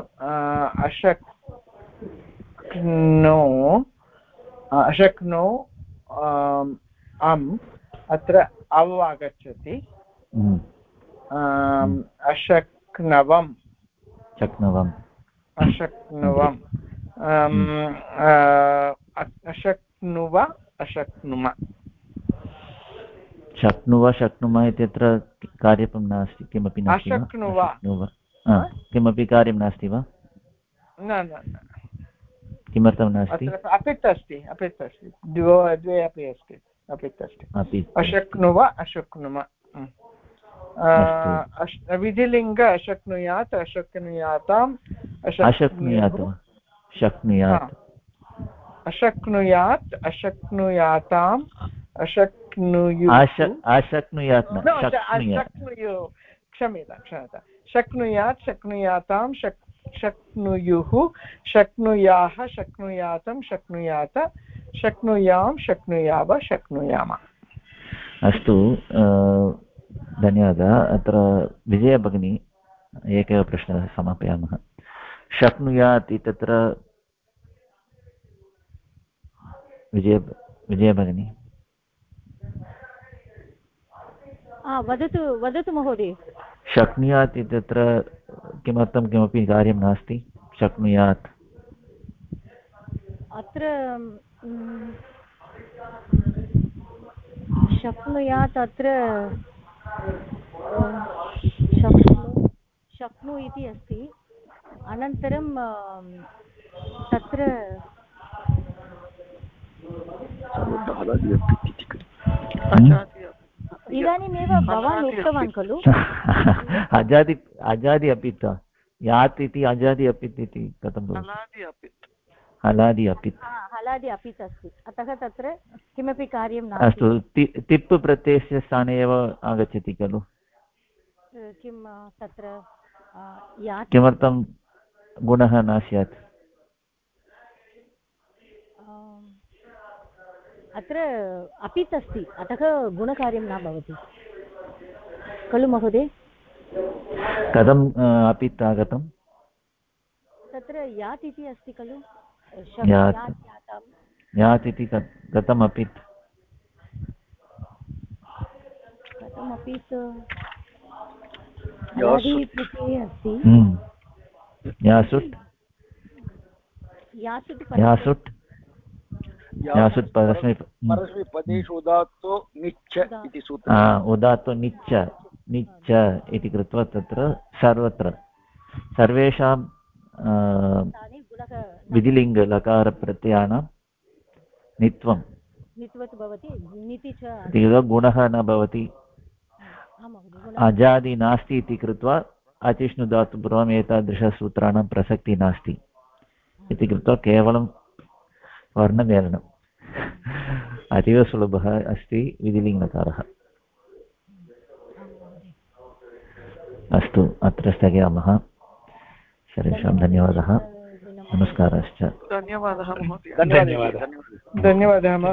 S7: अशक्नो अम्, अत्र अव् आगच्छति। अशक्नवम् अशक्नुव अशक्नुम।
S1: शक्नुव शक्नुमः इत्यत्र कार्यं नास्ति, किमपि नास्ति वा? किमपि कार्यं नास्ति वा?
S7: न,
S1: किमर्थं नास्ति?
S7: अपित् अस्ति, अपित् अस्ति, द्वे अपि अस्ति, अपित् अस्ति। अशक्नुव अशक्नुम। विधिलिङ्ग अशक्नुयात् अशक्नुयाताम् अशक्नुयात् अशक्नुयात् अशक्नुयाताम् क्षम्यतां शक्नुयात् शक्नुयातां शक्नुयुः शक्नुयाः शक्नुयातं शक्नुयात शक्नुयां शक्नुयाव शक्नुयाम।
S1: अस्तु, धन्यवादः। अत्र विजया भगिनी एकः प्रश्नः समापयामः। शक्नुयात् इत्यत्र विजया भगिनी
S6: वदतु महोदय।
S1: शक्नुयात् इत्यत्र किमर्थं किमपि कार्यं नास्ति? शक्नुयात्
S6: अत्र शक्नुयात् अत्र शक्नु इति अस्ति। अनन्तरं तत्र
S5: हलादि अपित् इति
S6: इदानीमेव भवान् उक्तवान् खलु
S1: अजादि अपित् यात् इति अजादि अपित् इति कथं भवति हलादि अपित्
S6: हलादि अपित् अस्ति अतः तत्र किमपि कार्यं नास्ति
S1: अस्तु तिप् प्रत्ययस्य स्थाने एव आगच्छति खलु
S6: किं तत्र
S1: किमर्थं गुणः न स्यात्
S6: अत्र अपित् अस्ति अतः गुणकार्यं न भवति खलु महोदय
S1: कथम् अपित् आगतं
S6: तत्र यात् इति अस्ति खलु
S1: यात् इति कथम् अपित्
S6: कथम् अपित् हलादि प्रत्यये अस्ति
S1: यासुट्
S5: परस्मैपदेषु उदात्तो निच्च इति सूत्रम्
S1: उदात्तो निच्च इति कृत्वा तत्र सर्वत्र सर्वेषां विधिलिङ्गलकारप्रत्ययानां नित्वं गुणः न भवति अजादि नास्ति इति कृत्वा अचिष्णुधातुपूर्वम् एतादृशसूत्राणां प्रसक्तिः नास्ति इति कृत्वा केवलं वर्णमेलनम् अतीव सुलभः अस्ति विधिलिङ्गकारः अस्तु अत्र स्थगयामः सर्वेषां धन्यवादः नमस्कारश्च
S3: धन्यवादः महोदय
S7: धन्यवादः